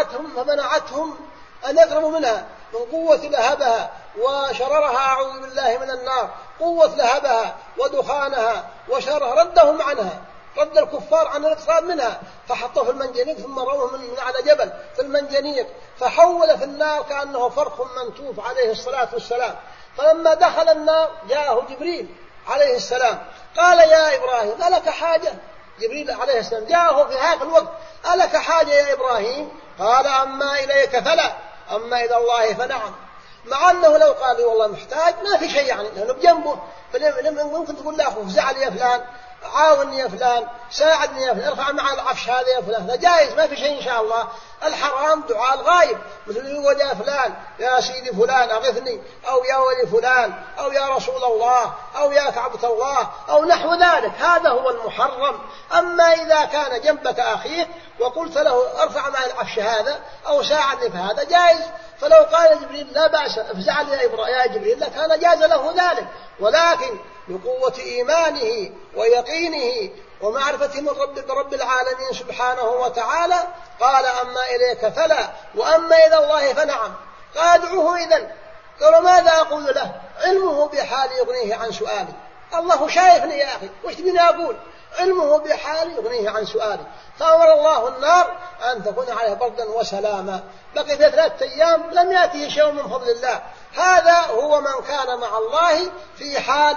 فمنعتهم أن يقربوا منها من قوة لهبها وشررها، أعوذ بالله من النار، قوة لهبها ودخانها وشرها ردهم عنها، رد الكفار عن الاقتراب منها، فحطوه في المنجنيق ثم روه من على جبل في المنجنيق فحول في النار كأنه فرخ منتوف عليه الصلاة والسلام. فلما دخل النار جاءه جبريل عليه السلام قال: يا إبراهيم ألك حاجة؟ جبريل عليه السلام جاءه في هذا الوقت: ألك حاجة يا إبراهيم؟ قال: أما إليك فلا، أما إلى الله فنعم. مع أنه لو قال لي والله محتاج ما في شيء، يعني لأنه بجنبه، ممكن تقول له أخوه زعل يا فلان، عاوني يا فلان، ساعدني يا فلان، ارفع مع العفش هذا يا فلان، لا جائز ما في شيء إن شاء الله. الحرام دعاء الغايب، مثل يقول يا فلان يا سيدي فلان أغثني، أو يا ولي فلان، أو يا رسول الله، أو يا كعبة الله، أو نحو ذلك، هذا هو المحرم. أما إذا كان جنبك أخيك وقلت له ارفع مع العفش هذا أو ساعدني فهذا جائز. فلو قال جبريل لا بأس افزع يا جبريل لكان جاز له ذلك، ولكن بقوة إيمانه ويقينه ومعرفته من رب العالمين سبحانه وتعالى قال: أما إليك فلا، وأما إلى الله فنعم. قال: ادعوه إذن. قال: ماذا أقول له؟ علمه بحالي يغنيه عن سؤالي. الله شايفني يا أخي، وش تبيني أقول؟ علمه بحالي يغنيه عن سؤالي. فأمر الله النار أن تكون عليه بردا وسلاما. بقي 3 أيام لم يأته شيء من فضل الله. هذا هو من كان مع الله في حال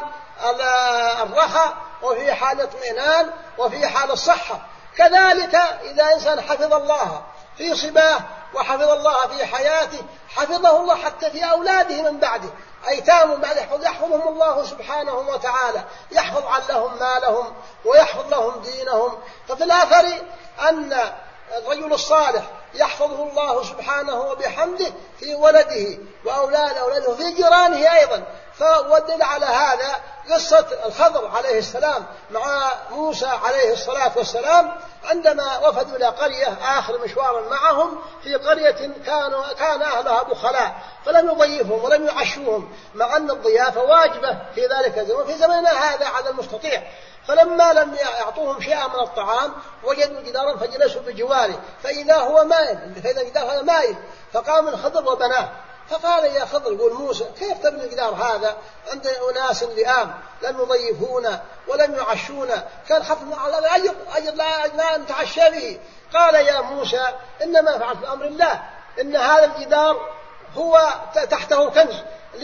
الرخاء وفي حال الاطمئنان وفي حال الصحة. كذلك إذا إنسان حفظ الله في صباه وحفظ الله في حياته حفظه الله حتى في أولاده من بعده، أيتام بعد يحفظهم الله سبحانه وتعالى، يحفظ لهم مالهم ويحفظ لهم دينهم. ففي الآخر أن الرجل الصالح يحفظه الله سبحانه وبحمده في ولده وأولاده في جيرانه أيضا. فودل على هذا قصة الخضر عليه السلام مع موسى عليه الصلاة والسلام عندما وفدوا إلى قرية آخر مشوار معهم في قرية كان أهلها بخلاء فلم يضيفهم ولم يعشوهم، مع أن الضيافة واجبة في ذلك الزمن، في زمننا هذا على المستطيع. فلما لم يعطوهم شيئا من الطعام وجدوا جدارا فجلسوا بجواره فإذا هو مائل، فإذا الجدار هذا مائل، فقام الخضر وبناه. فقال: يا خضر، يقول موسى: كيف تبني الجدار هذا عند أناس لئام لم يضيفونا ولم يعشونا؟ كان خفنا على أجر لا نتعشى به. قال: يا موسى إنما فعلت بأمر الله، إن هذا الجدار هو تحته كنز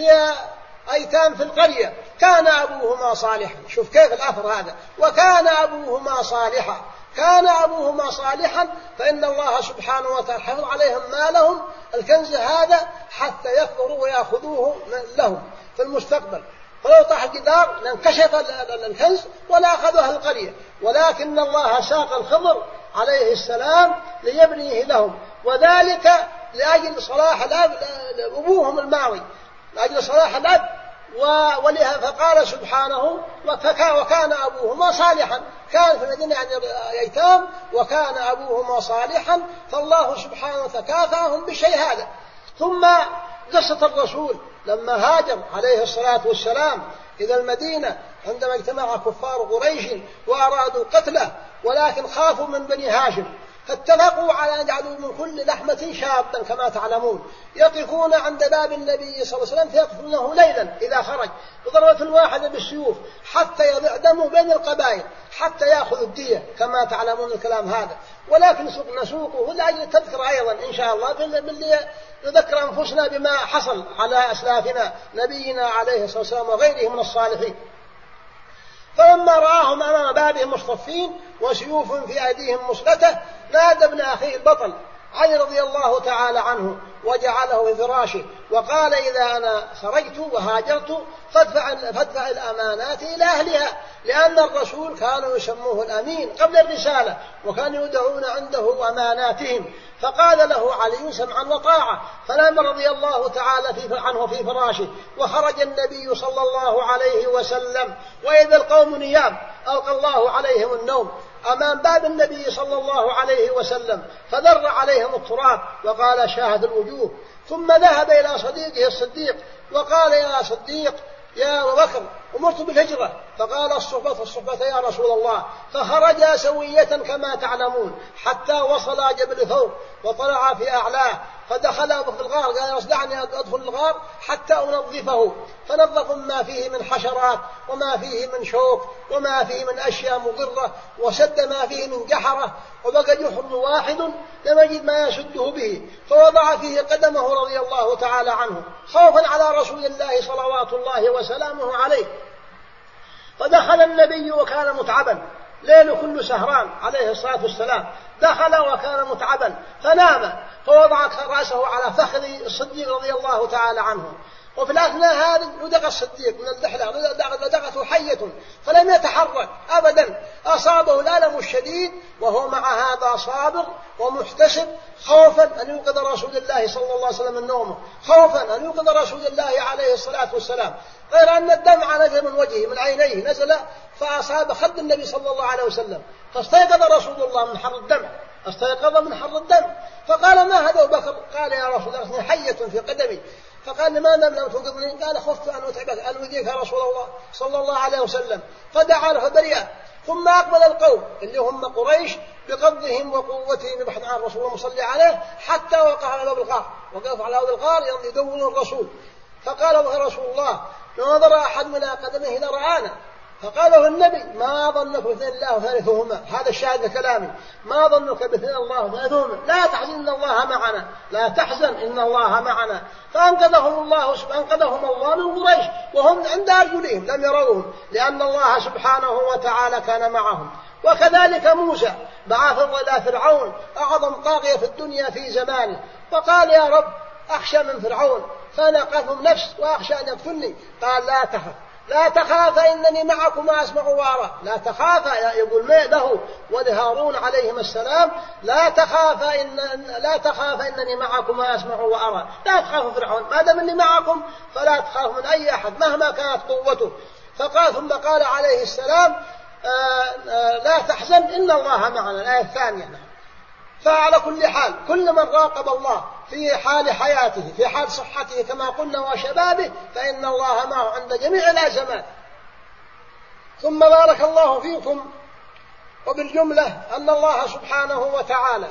لأيتام في القرية كان أبوهما صالحا. شوف كيف الأثر هذا، وكان أبوهما صالحا. كان أبوهما صالحا فإن الله سبحانه وتعالى حفظ عليهم مالهم الكنز هذا حتى يكبروا ويأخذوه لهم في المستقبل. فلو طاح الجدار لانكشف الكنز ولا أخذه القرية، ولكن الله ساق الخضر عليه السلام ليبنيه لهم، وذلك لأجل صلاح الأب أبوهم الماوي، لأجل صلاح الأب. ولها فقال سبحانه وكان أبوهما صالحا. كان في المدينة يعني أيتام وكان أبوهما صالحا، فالله سبحانه تكافأهم بالشيء هذا. ثم قصة الرسول لما هاجر عليه الصلاة والسلام إلى المدينة عندما اجتمع كفار قريش وأرادوا قتله، ولكن خافوا من بني هاشم، فاتفقوا على أن يجعلوا من كل لحمة شابا كما تعلمون يقفون عند باب النبي صلى الله عليه وسلم فيقتلونه ليلا إذا خرج بضربة واحدة بالسيوف حتى يضيع دمه بين القبائل حتى يأخذ الدية كما تعلمون الكلام هذا. ولكن نسوقه لأجل تذكر أيضا إن شاء الله باللي نذكر أنفسنا بما حصل على أسلافنا نبينا عليه الصلاة والسلام وغيره من الصالحين. فلما رآهم أمام بابهم مصطفين وسيوف في أيديهم مسلته نادى ابن أخيه البطل علي رضي الله تعالى عنه وجعله في فراشه وقال: إذا أنا خرجت وهاجرت فادفع الأمانات إلى أهلها، لأن الرسول كانوا يسموه الأمين قبل الرسالة وكانوا يدعون عنده أماناتهم. فقال له علي: سمعا وطاعة. فنام رضي الله تعالى عنه في فراشه، وخرج النبي صلى الله عليه وسلم وإذا القوم نيام ألقى الله عليهم النوم أمام باب النبي صلى الله عليه وسلم، فذر عليهم التراب وقال: شاهد الوجوه. ثم ذهب إلى صديقه الصديق وقال: يا صديق يا أبا بكر أمرت بالهجرة. فقال: الصحبة يا رسول الله. فخرجا سوية كما تعلمون حتى وصلا جبل ثور وطلع في أعلاه، فدخل في الغار قال: يا رسول دعني أدخل الغار حتى أنظفه. فنظفوا ما فيه من حشرات وما فيه من شوك وما فيه من أشياء مضرة، وسد ما فيه من جحرة، وبقى جحر واحد لم يجد ما يسده به، فوضع فيه قدمه رضي الله تعالى عنه خوفا على رسول الله صلوات الله وسلامه عليه. فدخل النبي وكان متعبا، ليل كل سهران عليه الصلاة والسلام، دخل وكان متعبا فنام، فوضع رأسه على فخذ الصديق رضي الله تعالى عنه. وفي الأثناء هذه لدغ الصديق من الدحلة، لدغته حية فلم يتحرك أبدا، أصابه الألم الشديد وهو مع هذا صابر ومحتسب خوفا أن يوقظ رسول الله صلى الله عليه وسلم من نومه، خوفا أن يوقظ رسول الله عليه الصلاة والسلام، غير أن الدمع نزل من وجهه من عينيه نزل فأصاب خد النبي صلى الله عليه وسلم، فاستيقظ رسول الله من حر الدم، استيقظ من حر الدم. فقال: ما هذا أبو بكر؟ قال: يا رسول الله حية في قدمي. فقال: لماذا لم توقظني؟ قال: خفت أن أتعبك أن أؤذيك يا رسول الله صلى الله عليه وسلم. فدعا له فبرئ. ثم أقبل القوم اللي هم قريش بقبضهم وقوتهم يبحث عن الرسول ومصلي عليه حتى وقع على باب الغار، وقف على باب الغار يدور الرسول. فقال له رسول الله: لو نظر أحد من قدمه لرآنا. فقال له النبي: ما ظنك باثنين الله ثالثهما، هذا الشاهد كلامي، ما ظنك باثنين الله ثالثهما، لا تحزن إن الله معنا، لا تحزن إن الله معنا. فأنقذهم الله من قريش وهم عند أرجلهم لم يروهم، لأن الله سبحانه وتعالى كان معهم. وكذلك موسى بعث إلى فرعون أعظم طاغية في الدنيا في زمانه، فقال: يا رب أخشى من فرعون فأنا قتل نفس وأخشى أن يقتلني. قال: لا تخاف إنني معكما أسمع وأرى. لا تخاف، يقول له ولهارون عليهما السلام: لا تخاف إنني معكما أسمع وأرى. لا تخاف فرعون، ما دام إني معكم فلا تخاف من أي أحد مهما كانت قوته. ثم قال عليه السلام: لا تحزن إن الله معنا، الآية الثانية. فعلى كل حال كل من راقب الله في حال حياته في حال صحته كما قلنا وشبابه فإن الله معه عند جميع الأزمات. ثم بارك الله فيكم. وبالجملة أن الله سبحانه وتعالى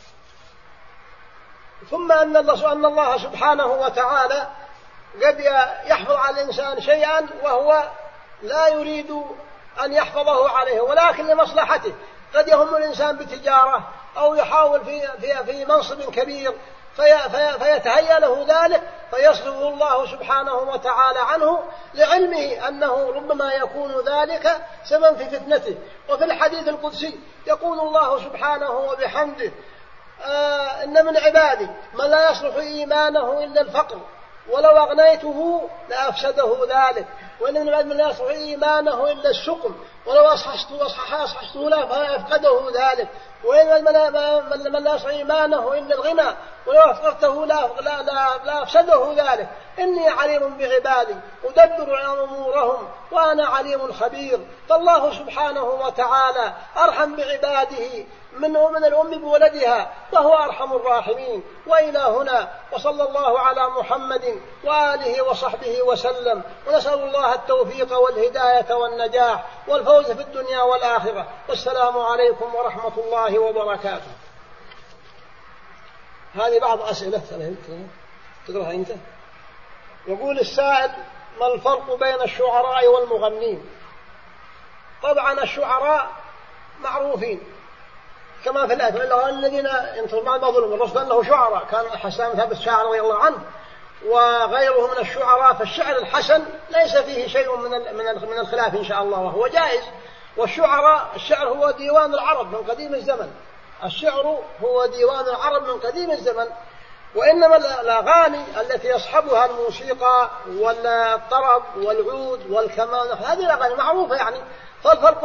أن الله سبحانه وتعالى قد يحفظ على الإنسان شيئا وهو لا يريد أن يحفظه عليه ولكن لمصلحته. قد يهم الإنسان بتجارة أو يحاول في منصب كبير فيتهيأ له ذلك فيصرفه الله سبحانه وتعالى عنه لعلمه أنه ربما يكون ذلك سببا في فتنته. وفي الحديث القدسي يقول الله سبحانه وبحمده إن من عبادي من لا يصلح إيمانه إلا الفقر ولو أغنيته لأفسده ذلك، وإن من عبادي من لا يصلح إيمانه إلا السقم ولو أصححته له فيفقده ذلك، وإن من لا يصلح إيمانه إلا الغنى ولو أفقدته لا أفسده ذلك. إني عليم بعبادي أدبر أمورهم وأنا عليم خبير. فالله سبحانه وتعالى أرحم بعباده من الأم بولدها وهو أرحم الراحمين. وإلى هنا، وصلى الله على محمد وآله وصحبه وسلم، ونسأل الله التوفيق والهداية والنجاح والفوز في الدنيا والآخرة. والسلام عليكم ورحمة الله وبركاته. هذه بعض أسئلة تقرأها أنت. يقول السائل: ما الفرق بين الشعراء والمغنين؟ طبعا الشعراء معروفين كما في الآية الذين ينطقون ما ظلموا. الرسول قال له شعراء، كان حسان ثابت شاعر رضي الله عنه وغيره من الشعراء. فالشعر الحسن ليس فيه شيء من الخلاف إن شاء الله، وهو جائز. الشعر هو ديوان العرب من قديم الزمن. الشعر هو ديوان العرب من قديم الزمن. وإنما الأغاني التي يصحبها الموسيقى والطرب والعود والكمان هذه الأغاني معروفة يعني. فالفرق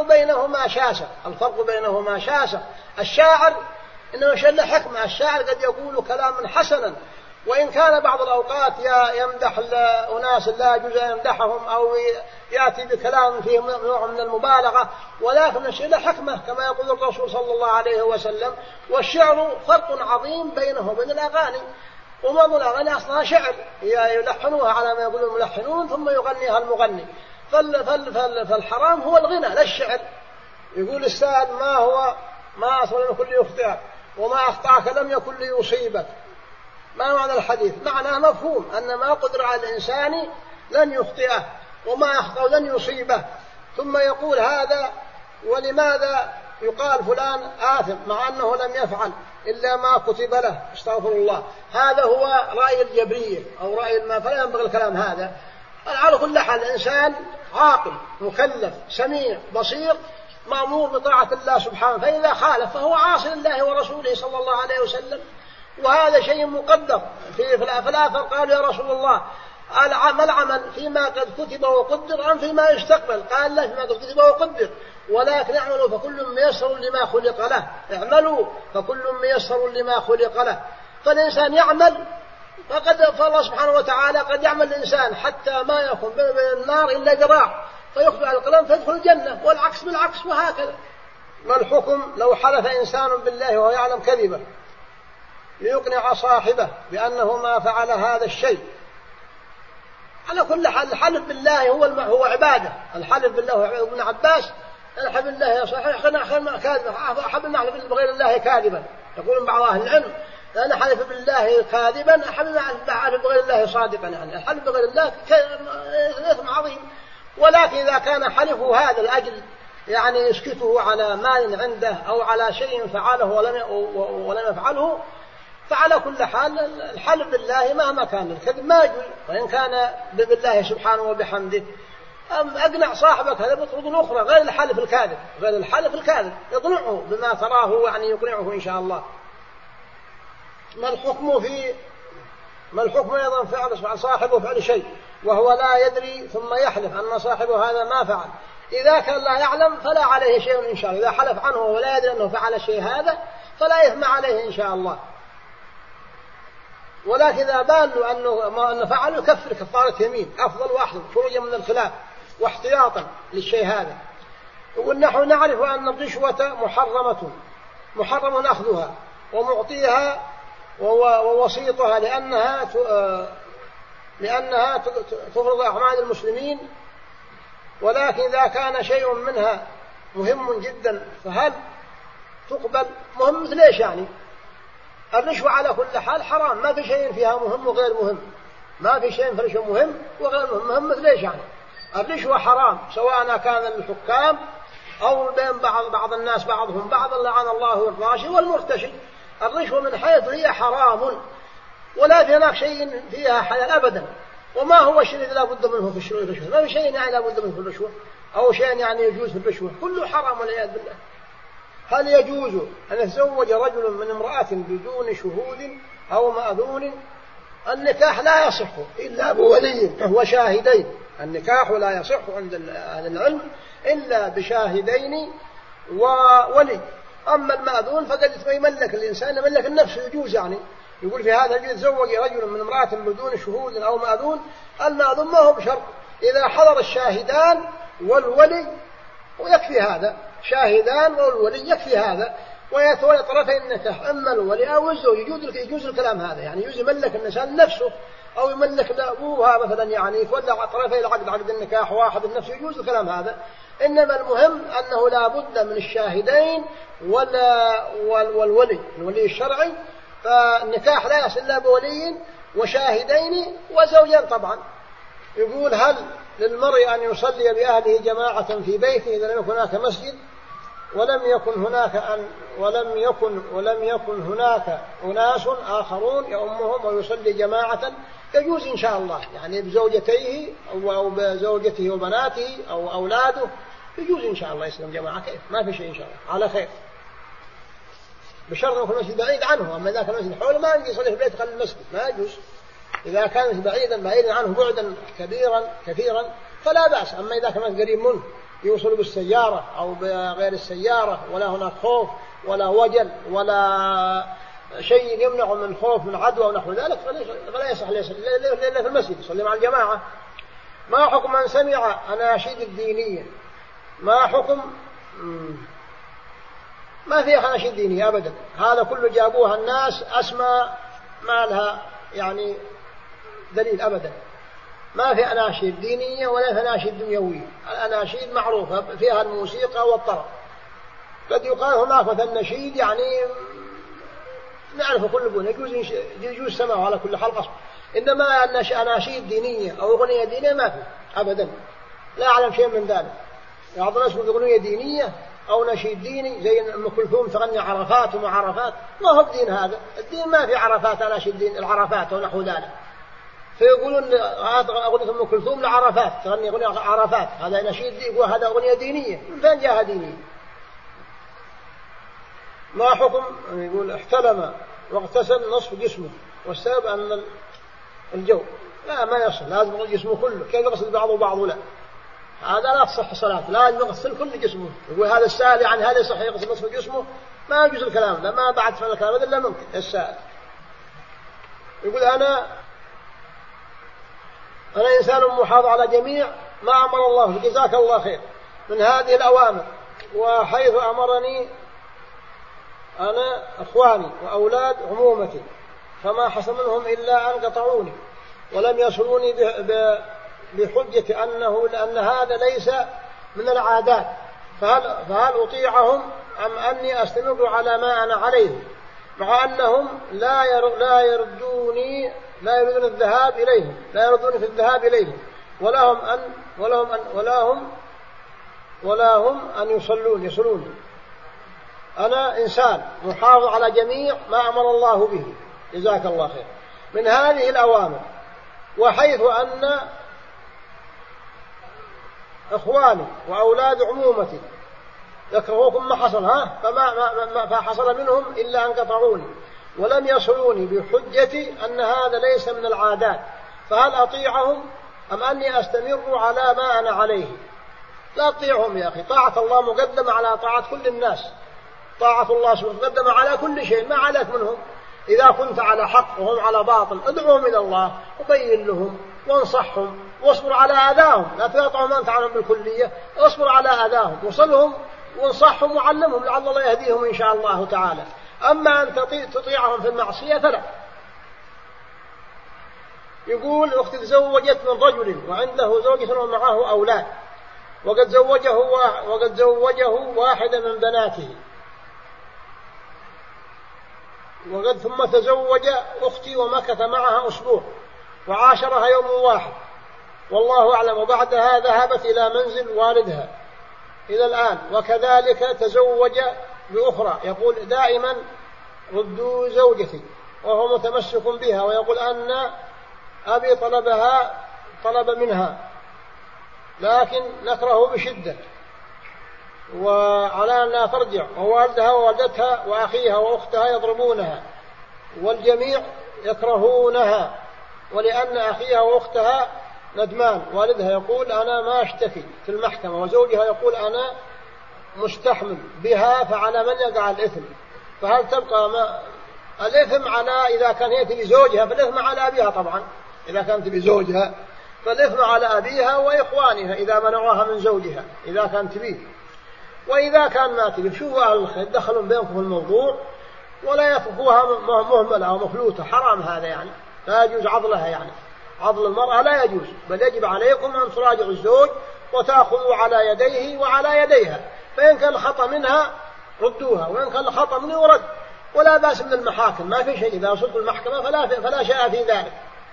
بينهما شاسع. الشاعر إنه شل حكمة. الشاعر قد يقول كلاما حسنا، وإن كان بعض الأوقات يمدح أناس لا يجوز أن يمدحهم أو يأتي بكلام فيه نوع من المبالغة، ولكن الشعر حكمة كما يقول الرسول صلى الله عليه وسلم. والشعر فرق عظيم بينه وبين الأغاني. ومعظم الأغاني أصلها شعر يلحنوها على ما يقول الملحنون ثم يغنيها المغني. فالحرام هو الغنى لا الشعر. يقول السائل: ما أصل لم يكن ليخطئك وما أخطأك لم يكن ليصيبك. ما معنى الحديث؟ معناه مفهوم أن ما قدر على الإنسان لن يخطئه وما أخطأ لن يصيبه. ثم يقول هذا ولماذا يقال فلان آثم مع أنه لم يفعل إلا ما كتب له؟ استغفر الله. هذا هو رأي الجبرية أو رأي ما، فلا ينبغي الكلام هذا. على كل حال الإنسان عاقل مكلف سميع بصير مأمور بطاعة الله سبحانه، فإذا خالف فهو عاصي لله ورسوله صلى الله عليه وسلم، وهذا شيء مقدر. في الآخر قالوا: يا رسول الله ما العمل فيما قد كتب وقدر أم فيما يستقبل؟ قال: لا، فيما قد كتب وقدر، ولكن اعملوا فكل ميسر لما خلق له. اعملوا فكل ميسر لما خلق له. فالإنسان يعمل، فالله سبحانه وتعالى قد يعمل الإنسان حتى ما يكون بين النار إلا ذراع فيخطئ على القلم فيدخل الجنة، والعكس بالعكس، وهكذا. ما الحكم لو حلف إنسان بالله وهو يعلم كذبه ليقنع صاحبه بأنه ما فعل هذا الشيء؟ على كل حال الحلف بالله هو عبادة. الحلف بالله. ابن عباس: الحلف بالله يا صاحبي كاذبا، أحب أن نحلف بغير الله كاذبا. يقول بعض أهل العلم: أنا حلف بالله كاذبا أحب أن أحلف بغير الله صادقا. يعني الحلف بغير الله إثم عظيم. ولكن إذا كان حلفه هذا لأجل يعني يسكته على مال عنده أو على شيء فعله ولم يفعله، فعلى كل حال الحلف بالله مهما كان الكذب ما يجوز، وإن كان بالله سبحانه وبحمده. أقنع صاحبك هذا بطرق أخرى غير الحلف الكاذب، يقنعه بما تراه يعني يقنعه إن شاء الله. ما الحكم أيضا فعل صاحبه فعل شيء وهو لا يدري ثم يحلف أن صاحبه هذا ما فعل؟ إذا كان لا يعلم فلا عليه شيء إن شاء الله. إذا حلف عنه ولا يدري أنه فعل شيء هذا فلا إثم عليه إن شاء الله. ولكن إذا بان له أنه فعل يكفر كفارة يمين أفضل وأحسن خروجا من الخلاف واحتياطا للشيء هذا. يقول: نحن نعرف أن الرشوة محرم أخذها ومعطيها ووسيطها لأنها تفرض أعمال المسلمين، ولكن إذا كان شيء منها مهم جدا فهل تقبل؟ مهم مثل إيش يعني؟ الرشوة على كل حال حرام، ما في شيء فيها مهم وغير مهم، ما في شيء في الرشوة مهم وغير مهم. مهم مثل إيش يعني؟ الرشوة حرام سواء كان للحكام أو بين بعض الناس بعضهم بعضا، لعن الله الراشي والمرتشي. الرشوة من حيث هي حرام، ولا في هناك شيء فيها حلال أبدا. وما هو الشيء الذي لا بد منه في الرشوة؟ ما في شيء يعني لا بد منه في الرشوة أو شيء يعني يجوز في الرشوة، كله حرام والعياذ بالله. هل يجوز أن يتزوج رجل من امرأة بدون شهود أو مأذون؟ النكاح لا يصح إلا بولي وشاهدين. النكاح لا يصح عند أهل العلم إلا بشاهدين وولي. أما المأذون فقد يملك الإنسان، يملك النفس، يجوز يعني يقول في هذا يتزوج رجل من امرأة بدون شهود أو مأذون. المأذون ما هو بشرط، إذا حضر الشاهدان والولي ويكفي هذا، شاهدان والولي يكفي هذا، ويتولى طرفي النكاح إما الولي أو الزوج. يجوز الكلام هذا، يعني يجوز يملك الإنسان نفسه أو يملك لأبوها مثلا، يعني يتولى طرفي العقد، عقد النكاح واحد النفس، يجوز الكلام هذا. إنما المهم أنه لا بد من الشاهدين والولي، الولي الشرعي. فالنكاح لا يصل إلا بولي وشاهدين وزوجين طبعا. يقول هل للمرء أن يصلي بأهله جماعة في بيته إذا لم يكن هناك مسجد ولم يكن هناك أناس آخرون يؤمهم ويصلي جماعة؟ يجوز إن شاء الله، يعني بزوجتيه أو بزوجته وبناته أو أولاده، يجوز إن شاء الله يسلم جماعة، كيف ما في شيء إن شاء الله على خير، بشرط أن يكون المسجد بعيد عنه. أما إذا كان المسجد حوله ما يجي يصلي في البيت خلف المسجد، ما يجوز. إذا كان بعيدا عنه بعدا كثيرا فلا بأس. أما إذا كان قريب منه يوصل بالسيارة أو بغير السيارة، ولا هناك خوف ولا وجل ولا شيء يمنع من خوف من عدوى ونحو ذلك، فلا يصح إلا في المسجد يصلي مع الجماعة. ما حكم من سمع أناشيد الدينية؟ ما حكم؟ ما في أناشيد دينية أبدا، هذا كله جابوها الناس أسماء ما لها يعني دليل أبدا. ما في أناشيد دينية ولا في أناشيد دنيوية. الأناشيد معروفة فيها الموسيقى والطرب. قد يقال هناك مثلا نشيد يعني نعرف كل بون يجوز سماعه على كل حلقة، إنما أناشيد دينية أو أغنية دينية ما في أبدا، لا أعلم شيء من ذلك. بعض الناس يقول أغنية دينية أو نشيد ديني زي أم كلثوم تغني عرفات وما عرفات، ما هو الدين هذا. الدين ما في عرفات، أناشيد دين العرفات ونحو ذلك. فيقولون أغنية أم كلثوم لعرفات، تغني أغنية عرفات، هذا نشيد، يقول هذا أغنية دينية. من فين جاءها دينية؟ ما حكم؟ يقول احتلم واغتسل نصف جسمه والسبب أن الجو، لا ما يصل، لازم جسمه كله، كيف يغسل بعضه وبعضه؟ لا، هذا لا تصح الصلاة، لازم يغسل كل جسمه. يقول هذا السائل يعني هل يصح يغسل نصف جسمه؟ ما يجوز الكلام ده، ما بعد فعل الكلام إلا ممكن السائل. يقول أنا إنسان محافظ على جميع ما أمر الله، جزاك الله خير، من هذه الأوامر، وحيث أمرني أنا أخواني وأولاد عمومتي، فما حصل منهم إلا أن قطعوني ولم يصلوني بحجة لأن هذا ليس من العادات، فهل أطيعهم أم أني أستمر على ما أنا عليه، مع أنهم لا يردوني في الذهاب إليهم ولا هم أن يصلون. أنا إنسان محافظ على جميع ما أمر الله به، جزاك الله خير، من هذه الأوامر، وحيث أن إخواني وأولاد عمومتي يكرهوكم ما حصل فحصل منهم إلا أن قطعوني ولم يصلوني بحجة أن هذا ليس من العادات، فهل أطيعهم أم أني أستمر على ما أنا عليه؟ لا أطيعهم يا أخي، طاعة الله مقدمة على طاعة كل الناس، طاعة الله مقدمة على كل شيء، ما عليك منهم. إذا كنت على حق وهم على باطل ادعوهم إلى الله وبين لهم وانصحهم واصبر على أذاهم، لا تقطعهم أنت عنهم بالكلية، اصبر على أذاهم وصلهم وانصحهم وعلمهم لعل الله يهديهم إن شاء الله تعالى. أما أن تطيعهم في المعصية فلا. يقول أختي تزوجت من رجل وعنده زوجة ومعه أولاد، وقد زوجه واحدة من بناته، ثم تزوج أختي ومكث معها أسبوع وعاشرها يوم واحد والله أعلم، وبعدها ذهبت إلى منزل والدها إلى الآن، وكذلك تزوج بأخرى. يقول دائما ردوا زوجتي وهو متمسك بها ويقول أن أبي طلب منها، لكن نكره بشدة وعلى أن لا ترجع، ووالدها ووالدتها وأخيها وأختها يضربونها والجميع يكرهونها، ولأن أخيها وأختها ندمان. والدها يقول أنا ما أشتكي في المحكمة، وزوجها يقول أنا مستحمل بها، فعلى من يقع الإثم؟ فهل تبقى الإثم على إذا كان هي تبي زوجها، فالإثم على أبيها طبعا، إذا كانت تبي زوجها فالإثم على أبيها وإخوانها إذا منعوها من زوجها إذا كانت تبيه. وإذا كان ما تبي شوفوا أهل الخير دخلوا بينكم في الموضوع ولا يتركوها مهملة أو مفلوتة، حرام هذا يعني، لا يجوز عضلها يعني، عضل المرأة لا يجوز، بل يجب عليكم أن تراجعوا الزوج وتأخذوا على يديه وعلى يديها، فإن كان الخطأ منها ردوها، وإن كان الخطأ منه ورد، ولا بأس من المحاكم، ما في شيء، إذا وصلت المحكمة فلا شيء في ذلك.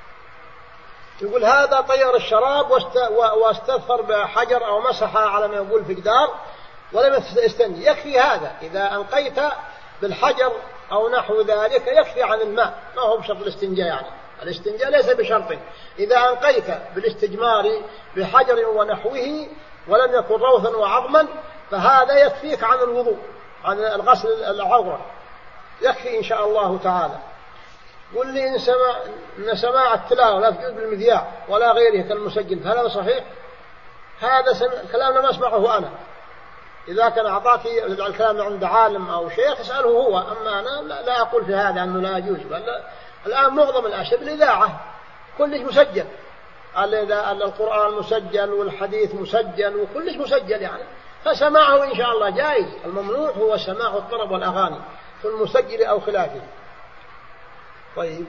يقول هذا طير الشراب واستثفر بحجر أو مسح على ما يقول في جدار ولم يستنجي، يكفي هذا، إذا أنقيت بالحجر أو نحو ذلك يكفي عن الماء، ما هو بشرط الاستنجاء يعني، الاستنجاء ليس بشرط. إذا أنقيت بالاستجمار بحجر ونحوه ولم يكن روثا وعظما فهذا يكفيك عن الوضوء، عن الغسل العورة، يكفي إن شاء الله تعالى. قل لي إن سماع التلاوة لا تجوز بالمذياع ولا غيره كالمسجل، فهذا صحيح؟ هذا كلام لم أسمعه أنا، إذا كان أعطاك الكلام عند عالم أو شيخ اسأله هو، أما أنا لا أقول في هذا أنه لا يجوز، بل الآن معظم الأشياء بالإذاعة كلش مسجل، القرآن مسجل والحديث مسجل وكلش مسجل يعني، فسماعه إن شاء الله جائز. الممنوع هو سماع الطرب والأغاني في المسجل أو خلافه. طيب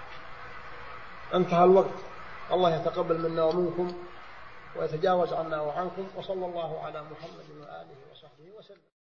انتهى الوقت، الله يتقبل منا ومنكم ويتجاوز عنا وعنكم، وصلى الله على محمد وآله وصحبه وسلم.